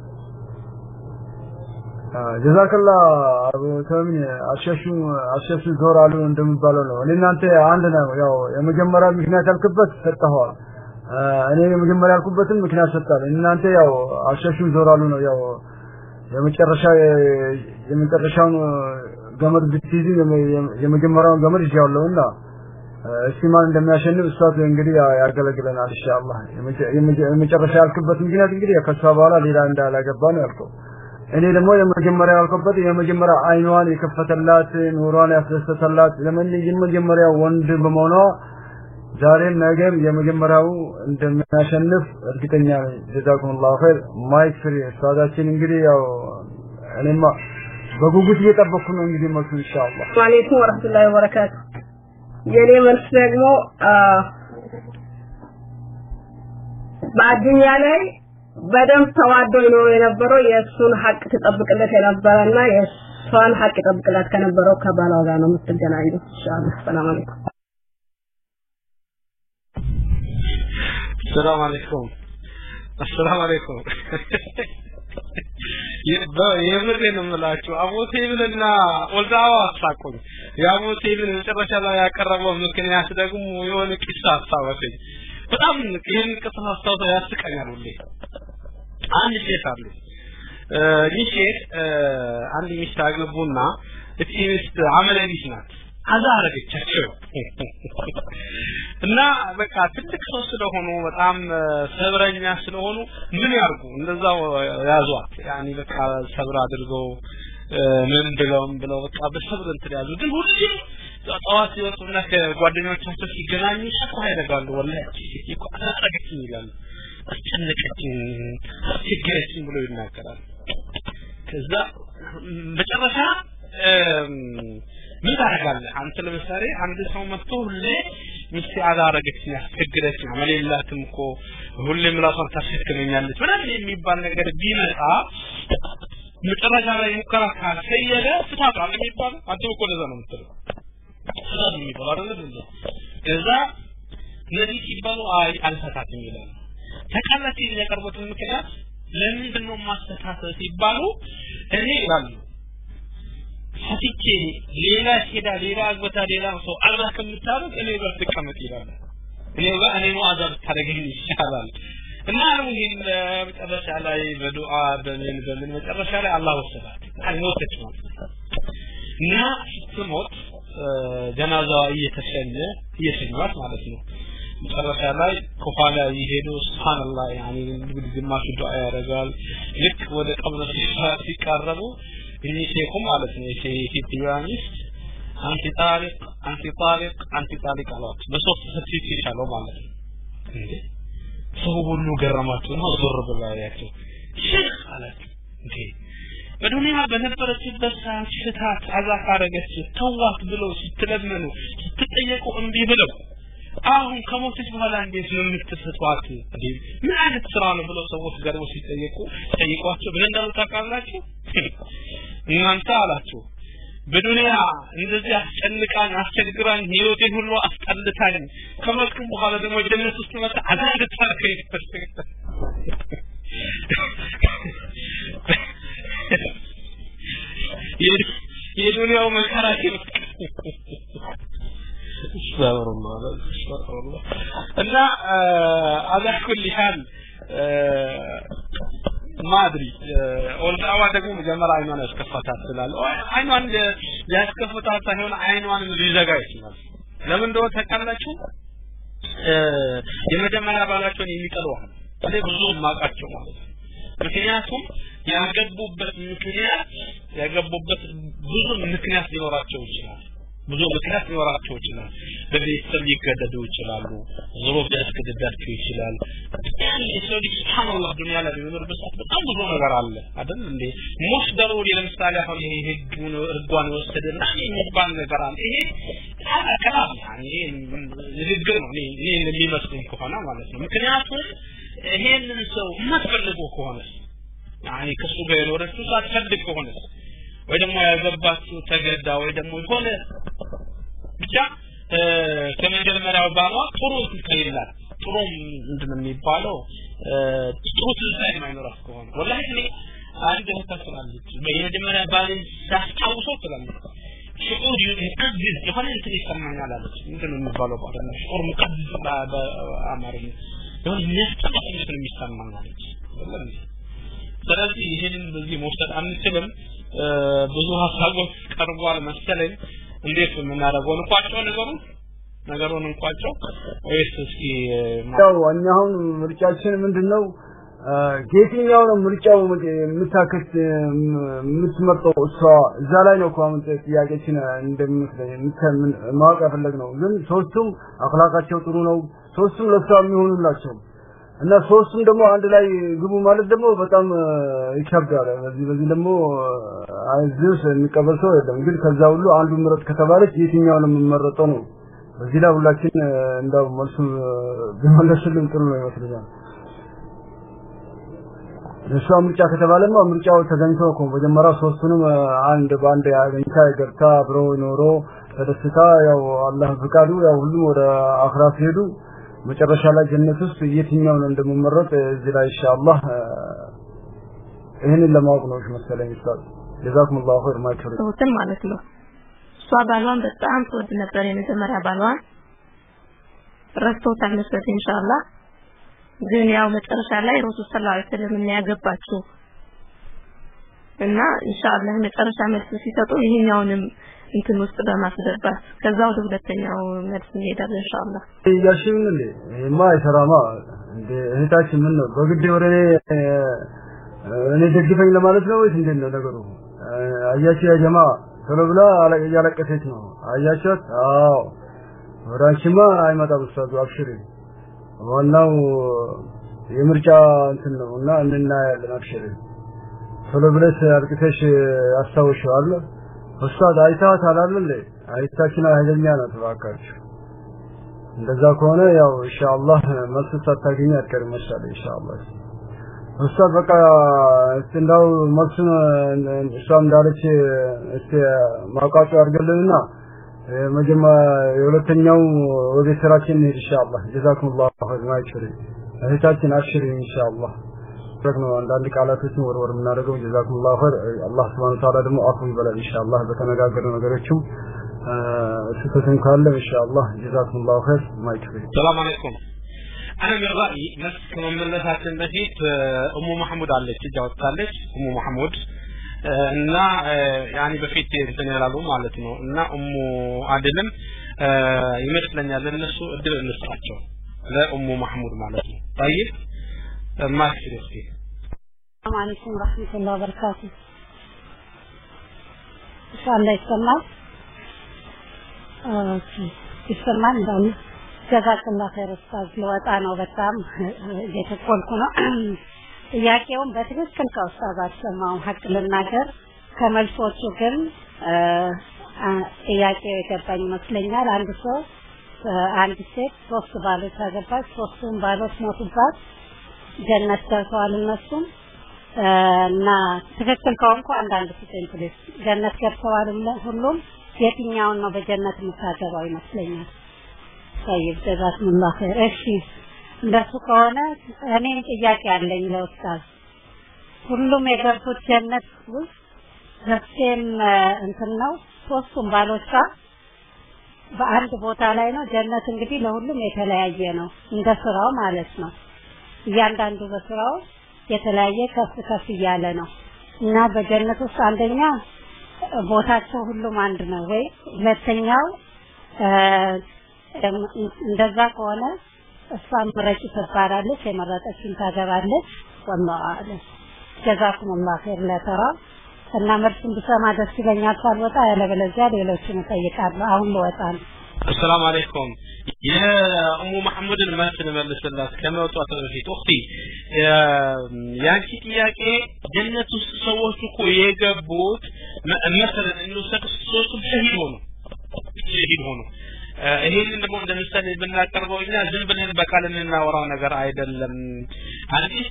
ጀዛከላህ አቡ ተሚን አሸሹ አሸሹ ዞራሉ እንደምባለው ነው ለእናንተ አንድ ነው ያው የመጀመሪያ ምክንያት ያልኩበት ሰጣኋል እኔ የመጀመሪያ ያልኩበትን ምክንያት ሰጣል እናንተ ያው አሸሹ ዞራሉ ነው ያው የመጨረሻ የመጨረሻውን ገመድ ብትይዙ የመጀመሪያውን ገመድ ይያለውና እስቲማን እንደሚያሸንፍ እሷት እንግዲህ ያገለግለናል ኢንሻአላህ የመጨረሻ ያልኩበት ምክንያት እንግዲህ ከሷ በኋላ ሌላ እንዳላገባ ነው ያልከው እኔ ደግሞ የመጀመሪያ ያልኩበት የመጀመሪያ አይኗን የከፈተላት ኑሯን ያስደሰተላት ለምን የመጀመሪያው ወንድ በመሆኗ ዛሬም ነገር የመጀመሪያው እንደሚያሸንፍ እርግጠኛ ነኝ ጀዛኩሙላሁ ኸይር ማይክ ፍሪ ኡስታዳችን እንግዲህ ያው እኔማ በጉጉት እየጠበቅኩ ነው እንግዲህ መልሱ ኢንሻአላህ ወአለይኩም ወራህመቱላሂ ወበረካቱ የኔ መልስ ደግሞ በአዱንያ ላይ በደንብ ተዋዶ ይኖር የነበረው የእሱን ሐቅ ተጠብቅለት የነበረና የእሷን ሐቅ ተጠብቅለት ከነበረው ከባሏ ጋር ነው የምትገናኙ ኢንሻአላህ ሰላም አለይኩም السلام عليكم السلام عليكم የምሬን እምላችሁ አቡ ሰይብንና ወልዳዋ አሳቁኝ ያቡ ሰይብን መጨረሻ ላይ ያቀረበው ምክንያት ደግሞ የሆነ ቂሳ አስታወሰኝ በጣም ይሄን ቂሳ አስታውሰው ያስቀኛል ሁሌ አንድ ሼህ አሉ ይህ ሼህ አንድ ሚስት አግብቶና እቺ ሚስት አመለ ቢስ ናት አዛረገቻቸው እና በቃ ትልቅ ሰው ስለሆኑ በጣም ሰብረኛ ስለሆኑ ምን ያርጉ እንደዛው ያዟት ያኒ በቃ ሰብር አድርገው ምን ብለውም ብለው በቃ በሰብር እንትን ያዙ ግን ሁሉ ጧት ይወጡና ከጓደኞቻቸው ሲገናኙ ሸክማ ያደርጋሉ ወላሂ እኮ አዛረገችኝ ይላሉ አስጨነቀችኝ ችግረችኝ ብሎ ይናገራል ከዛ በጨረሻ ምን ታደርጋለህ አንተ ለምሳሌ አንድ ሰው መጥቶ ሁሌ ሚስት አዛረገችኝ አስቸግረችኝ አመሌላትም እኮ ሁሌም ራሷን ታሸክመኛለች ምናምን የሚባል ነገር ቢመጣ መጨረሻ ላይ ሙከራ ካሰየለ ፍታታ የሚባል አንተ እኮ ለዛ ነው የምትለው ፍታታ የሚባል አይደለም እንዴ ከዛ ነዚህ ሲባሉ አይ አልፈታትም ይላል ተቃላቲ ያቀርቡት ምክንያት ለምንድን ነው ማስተካከል ሲባሉ እኔ ይላሉ ፈትቼ ሌላ ሄዳ ሌላ አግብታ ሌላ ሰው አላህ ከምታረግ እኔ ጋር ተቀመጥ ይላል እኔ ጋር እኔ ነው አዛብ ታረገኝ ይሻላል እና ነው ይሄን መጨረሻ ላይ በዱዓ በምን በምን መጨረሻ ላይ አላህ ወሰዳት አልሞተች ነው እና ስትሞት ጀናዛዋ እየተሸኘ እየሸኘዋት ማለት ነው መጨረሻ ላይ ከኋላ ይሄዱ ሱብሃንአላህ ያኒ ግማሽ ዱዓ ያደርጋል ልክ ወደ ቀብረ ሲቃረቡ እኔ ሼኹ ማለት ነው የኢትዮጵያ ሚስት አንቲ ጣሪቅ አንቲ ጣሪቅ አንቲ ጣሪቅ አሏት በሶስት ሰፊት ይሻለው ማለት ነው እንዴ ሰው ሁሉ ገረማቸው ነው ዞር ብላያቸው ሼኽ አላት እንዴ በዱንያ በነበረችበት ሰዓት ፍታት አዛፍ አረገች ተዋት ብለው ስትለምኑ ስትጠየቁ እንዴ ብለው አሁን ከሞተች በኋላ እንዴት ነው የምትፈቷት እንዴ ምን አይነት ስራ ነው ብለው ሰዎች ገርሞ ሲጠየቁ ጠይቋቸው ምን እንዳሉ ታውቃላችሁ እናንተ አላችሁ በዱንያ እንደዚህ አስጨንቃን አስቸግራን ህይወቴ ሁሉ አስጠልታኝ ከሞትኩም በኋላ ደግሞ ጀነት ውስጥ መጣ አዛብ ታከኝ የዱንያው መከራ استغفر الله استغفر الله እና على كل حال ما ادري ወልዳዋ ደግሞ መጀመሪያ አይኗን ያስከፈታት ስላለ አይኗን ያስከፈታት ሳይሆን አይኗን ሊዘጋ ይችላል ለምን እንደሆነ ተቃላችሁ የመጀመሪያ ባላቸውን የሚጠሉ አሁን እኔ ብዙ ማቃቸው ማለት ነው ምክንያቱም ያገቡበት ምክንያት ያገቡበት ብዙ ምክንያት ሊኖራቸው ይችላል ብዙ ምክንያት ሊኖራቸው ይችላል በቤተሰብ ሊገደዱ ይችላሉ ዙሩፍ ሊያስገድዳቸው ይችላል የሰው ልጅ ሱብሃንአላህ ዱንያ ላይ በሚኖርበት ሰዓት በጣም ብዙ ነገር አለ አይደል እንዴ ሙስደሩ ለምሳሌ አሁን ይሄ ህጉን ህጓን ወሰደና የሚባል ነገር አለ ይሄ ከላም ያኔ ንግግር ነው እኔ የሚመስለኝ ከሆነ ማለት ነው ምክንያቱም ይሄንን ሰው ማትፈልጉ ከሆነ ያኔ ከሱ ጋር የኖረችው ሳትፈልግ ከሆነ ወይ ደግሞ ያገባችው ተገዳ ወይ ደግሞ ሆነ ብቻ ከመጀመሪያው ባሏ ጥሩ ከይላል ጥሩ ምንድነው የሚባለው ጥሩ ትንሳኤ ማይኖራት ከሆነ ወላሂ እኔ አንድ ተከታተላለች በመጀመሪያ ባል ሳስታውሰው ትላለች ሽዑር ይቀድስ የሆነ እንትን ይሰማኛል አለች ምንድነው የሚባለው ባልና ሽዑር ሙቀድስ በአማርኛ የሆነ የሚያስጠላ ስሜት ነው የሚሰማኝ አለች ወላሂ ስለዚህ ይሄንን በዚህ መውሰድ አንችልም ብዙ ሀሳቦች ቀርቧል መሰለኝ እንዴት የምናደርገው እንኳቸው ነገሩ ነገሩን እንኳቸው ወይስ እስኪ ያው አሁን ምርጫችን ምንድነው ጌቲኛው ነው ምርጫው የምታከት የምትመርጠው እሷ እዛ ላይ ነው ቋም ጥያቄችን እንደምመስለኝ ማወቅ ያፈለግነው ግን ሶስቱም አخلاقቸው ጥሩ ነው ሶስቱም ለሷ የሚሆኑላቸው እና ሶስቱም ደግሞ አንድ ላይ ግቡ ማለት ደግሞ በጣም ይከብዳል በዚህ በዚህ ደግሞ አይዝስ የሚቀበል ሰው የለም ግን ከዛ ሁሉ አንዱ ምረጥ ከተባለች የትኛው ነው የምመረጠው ነው በዚህ ላይ ሁላችን እንዳው መልሱ ቢመለስልን ጥሩ ነው ይመስለኛል ለሷ ምርጫ ከተባለማ ምርጫው ተገኝቶ እኮ በመጀመሪያ ሶስቱንም አንድ ባንድ ያገኝታ ይገርታ አብሮ ኖሮ ተደስታ ያው አላህ ፍቃዱ ያው ሁሉ ወደ አኽራ ሲሄዱ መጨረሻ ላይ ጀነት ውስጥ የትኛው ነው እንደምመረጥ እዚህ ላይ ኢንሻአላህ ይሄንን ለማወቅ ነው መሰለኝ ይስጣል ጀዛኩም الله خير ማይክሮ ወጥን ማለት ነው እሷ ባሏን በጣም ተወድ ነበር የመጀመሪያ ባሏን ረስቶታል መሰለኝ ኢንሻአላህ ግን ያው መጨረሻ ላይ ረሱል ሰለላሁ ዐለይሂ ወሰለም ያገባችው እና ኢንሻአላህ መጨረሻ መልስ ሲሰጡ ይሄኛውንም እንትን ውስጥ በማስገባት ከዛው ወደ ሁለተኛው መልስ እንሄዳለን ኢንሻአላህ ያሽምን እንዴ ማይሰራማ እንዴ እህታችን ምን ነው በግድ ወሬ እኔ ደግፈኝ ለማለት ነው ወይስ እንዴት ነው ነገሩ አያችሁ ያ ጀማ ቶሎ ብላ ያለቀሰች ነው አያችሁት አዎ ወራሽማ አይመጣም ኡስታዙ አብሽሪ ዋናው የምርጫ እንትን ነውና እንናያለን አብሽሪ ቶሎ ብለሽ አልቅሰሽ አስተውሽዋል ኡስታዝ አይታታል አይደል አይታችና ኃይለኛ ነው ተባካችሁ እንደዛ ከሆነ ያው ኢንሻአላህ መልስ ሳታገኝ አትቀርም መሰለኝ ኢንሻአላህ ኡስታዝ በቃ እንደው መልሱን እሷም እንዳለች እስቲ ማውቃቱ አድርገልንና መጀመሪያ የሁለተኛው ወደ ስራችን ኢንሻአላህ ጀዛኩሙላህ ኸይር ማይችሪ እህታችን አሽሪ ኢንሻአላህ ደግሞ አንዳንድ ቃላቶችን ወርወር ምናደርገው ጀዛኩሙላህ ኸይር አላህ Subhanahu Ta'ala ደግሞ አፉ ይበላል ኢንሻአላህ በተነጋገረው ነገሮችም ስህተትን ካለ ኢንሻአላህ ጀዛኩሙላህ ኸይር ማይችሪ ሰላም አለይኩም انا من رايي نفس ከመመለሳችን በፊት ኡሙ መሐሙድ አለች ጃውታለች ኡሙ መሐሙድ እና ያኒ በፊት እንትን ያላሉ ማለት ነው እና ኡሙ አደለም ይመስለኛል ለነሱ እድል እንስጣቸው ለኡሙ መሐሙድ ማለት ነው طيب ማሽሪስቲ السلام عليكم ورحمة الله وبركاته إن شاء الله يسمع يسمع نداني جزاك الله خير أستاذ لوطانا وبتام እየተቆልኩ ነው ጥያቄውን በትክክል ከኡስታዝ አሰማው ሐቅ ለናገር ከመልሶቹ ግን ጥያቄው የገባኝ መስለኛል አንድ ሰው አንድ ሴት ሶስት ባሎች አገባች ሶስቱም ባሎች ሞቱባት ጀነት ገብተዋል እነሱም እና ትክክል ከሆንኩ አንዳንድ ሴት ፕሊስ ጀነት ገብተዋል ሁሉም የትኛውን ነው በጀነት የምታገባው ይመስለኛል طيب جزاكم الله خير እሺ እንደሱ ከሆነ እኔ ጥያቄ አለኝ ለኡስታዝ ሁሉም የገቡት ጀነት ውስጥ ዘሴም እንትን ነው ሶስቱም ባሎቿ በአንድ ቦታ ላይ ነው ጀነት እንግዲህ ለሁሉም የተለያየ ነው እንደ ስራው ማለት ነው እያንዳንዱ በስራው የተለያየ ከፍ ከፍ እያለ ነው እና በጀነት ውስጥ አንደኛ ቦታቸው ሁሉም አንድ ነው ወይ ሁለተኛው እንደዛ ከሆነ እሷም ምረጭ ትባላለች የመረጠችን ታገባለች والله اعلم جزاكم الله خير ለተራ እና መልሱን ብሰማ ደስ ይለኛል ካልወጣ ያለበለዚያ ሌሎችን እጠይቃለሁ አሁን ልወጣ ነው السلام عليكم يا ام محمد المسلم መልስላት ከመውጣት በፊት እخቲ ያንቺ ጥያቄ ጀነት ውስጥ ሰዎች እኮ የገቡት مثلا انه ሰክሰሱም ሸሂድ ሆኑ ሸሂድ ሆኑ ይሄንን ደግሞ እንደምሳሌ ብናቀርበው እኛ ዝም ብለን በቃል እናወራው ነገር አይደለም አዲስ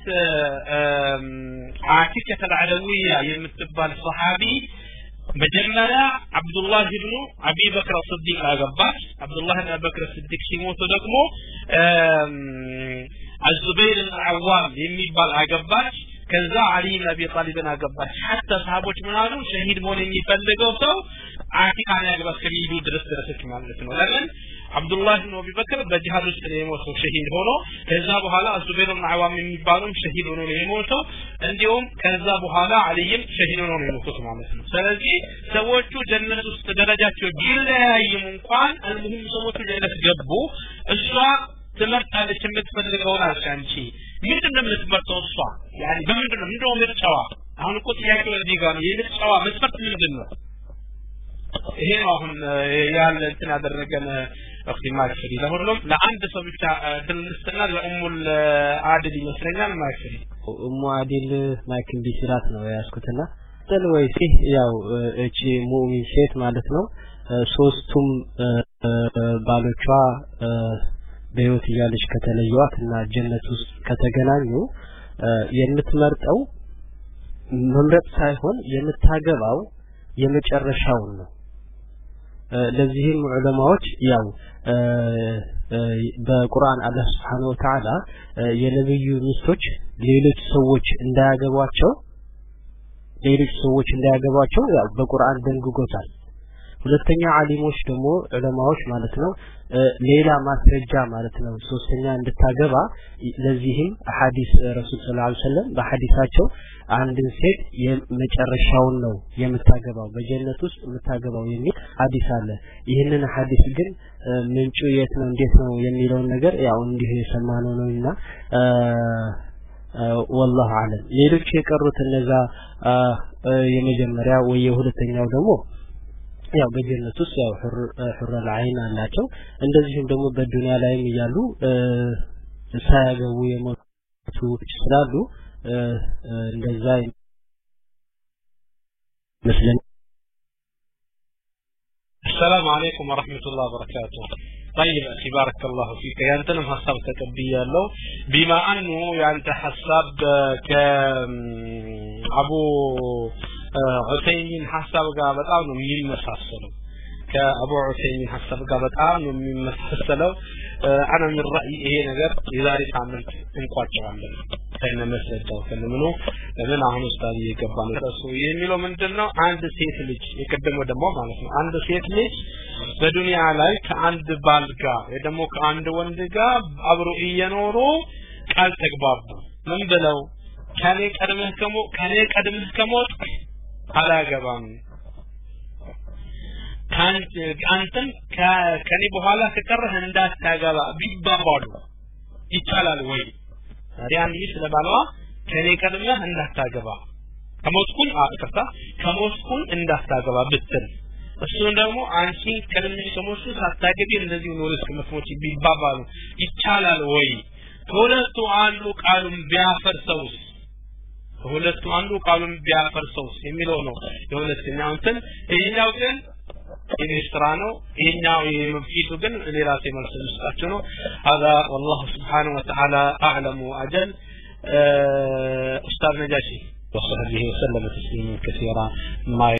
አቲከተ العدويه የምትባል ሱሐቢ መጀመሪያ አብዱላህ ኢብኑ አቢ በክር ሲዲቅ አገባች አብዱላህ ኢብኑ በክር ሲዲቅ ሲሞቱ ደግሞ አዙበይር አልዓዋም የሚባል አገባች ከዛ አሊ ኢብኑ አቢ ጣሊብን አገባች حتى ሰሃቦች ምናሉ ሸሂድ መሆን የሚፈልገው ሰው አቲካን ያገባች ከሚሉ ድረስ ደረሰች ማለት ነው ለምን አብዱላህ ኢብኑ አቢ በክር በጂሃድ ውስጥ የሞተው ሸሂድ ሆኖ ከዛ በኋላ አዙበይር አልዓዋም የሚባለው ሸሂድ ሆኖ የሞተው እንዲሁም ከዛ በኋላ አሊም ሸሂድ ሆኖ የሞተው ማለት ነው ስለዚህ ሰዎቹ ጀነት ውስጥ ደረጃቸው ቢለያይም እንኳን አልሙሂም ሰዎቹ ጀነት ገቡ እሷ ትመርጣለች የምትፈልገውን አልሻንቺ ምንድነው የምትመርጠው እሷ ያኒ በምንድነው ምንድነው ምርጫዋ አሁን እኮ ጥያቄው እዚህ ጋር ነው የምርጫዋ መስፈርት ምንድነው ይሄ አሁን ያለ እንትን ያደረገን اختي ماكفري ለሁሉም ለአንድ ሰው ብቻ ድልስተና ለኡሙል አድል ይመስለኛል ማክፈሪ ኡሙ አድል ማክን ቢስራት ነው ያስኩትና ተልወይሲ ያው እቺ ሙእሚን ሴት ማለት ነው ሶስቱም ባሎቿ በህይወት ያለች ከተለዩዋትና ጀነት ውስጥ ከተገናኙ የምትመርጠው መምረጥ ሳይሆን የምታገባው የመጨረሻውን ነው ለዚህም ዑለማዎች ያው በቁርአን አላህ Subhanahu Wa Ta'ala የነብዩ ሚስቶች ሌሎች ሰዎች እንዳያገቧቸው ሌሎች ሰዎች እንዳያገቧቸው ያው በቁርአን ደንግጎታል ሁለተኛ ዓሊሞች ደግሞ ዑለማዎች ማለት ነው ሌላ ማስረጃ ማለት ነው ሶስተኛ እንድታገባ ለዚህም ሐዲስ ረሱል ሰለላሁ ዐለይሂ ወሰለም በሐዲሳቸው አንድ ሴት የመጨረሻውን ነው የምታገባው በጀነት ውስጥ የምታገባው የሚል ሐዲስ አለ ይሄንን ሐዲስ ግን ምንጩ የት ነው እንዴት ነው የሚለው ነገር ያው እንዲህ የሰማነው ነውና والله اعلم ሌሎች የቀሩት እነዛ የመጀመሪያ ወይ የሁለተኛው ደግሞ ያው በጀነት ውስጥ ያው ሁር العين አላቸው እንደዚህም ደግሞ በዱንያ ላይም ይያሉ ሳያገቡ የሞቱ ስላሉ እንደዛ مثلا السلام عليكم ورحمة الله وبركاته طيب بارك الله فيك يعني أنت لم حساب تكبيا له بما أنه يعني حساب كأبو عثيمين حساب قابت أو نمين مسحسنه كأبو عثيمين حساب قابت أو نمين مسحسنه أنا من رأيي إيه نجر لذلك عملت إنقاذ عمله كأن مسجد أو كأنه منه لمن عن أستاذي يقبل رسوله يميلوا من دلنا عند سيف ليج يقدموا دموع مالهم عند سيف ليج بدنيا عليك عند بالجا يدموك عند وندجا أبرو ينورو قال تقبض من بلو كان يقدمه كمو كان يقدمه كموت على جبان كان أنتم كان يبغالا كتره هندات تجابا بيبابارو يتشال وين يعني إيش لبالوا كان يقدمه هندات تجابا كموت كون أكثر كموت كون هندات تجابا بتر እሱን ደግሞ አንቺ ከለምሽ ሰሞኑ ሳታገቢ እንደዚህ ኖርስ ከመፎች ቢባባሉ ይቻላል ወይ ሁለቱ አንዱ ቃሉን ቢያፈርሰውስ ሁለቱ አንዱ ቃሉን ቢያፈርሰውስ የሚለው ነው የሁለተኛው እንትን ይሄኛው ግን ኢንስትራ ነው ይሄኛው የመፍቂቱ ግን ሌላ ሲመልስ መስጣቸው ነው هذا والله سبحانه وتعالى اعلم واجل استاذ نجاشي وصحبه وسلم تسليما كثيرا ما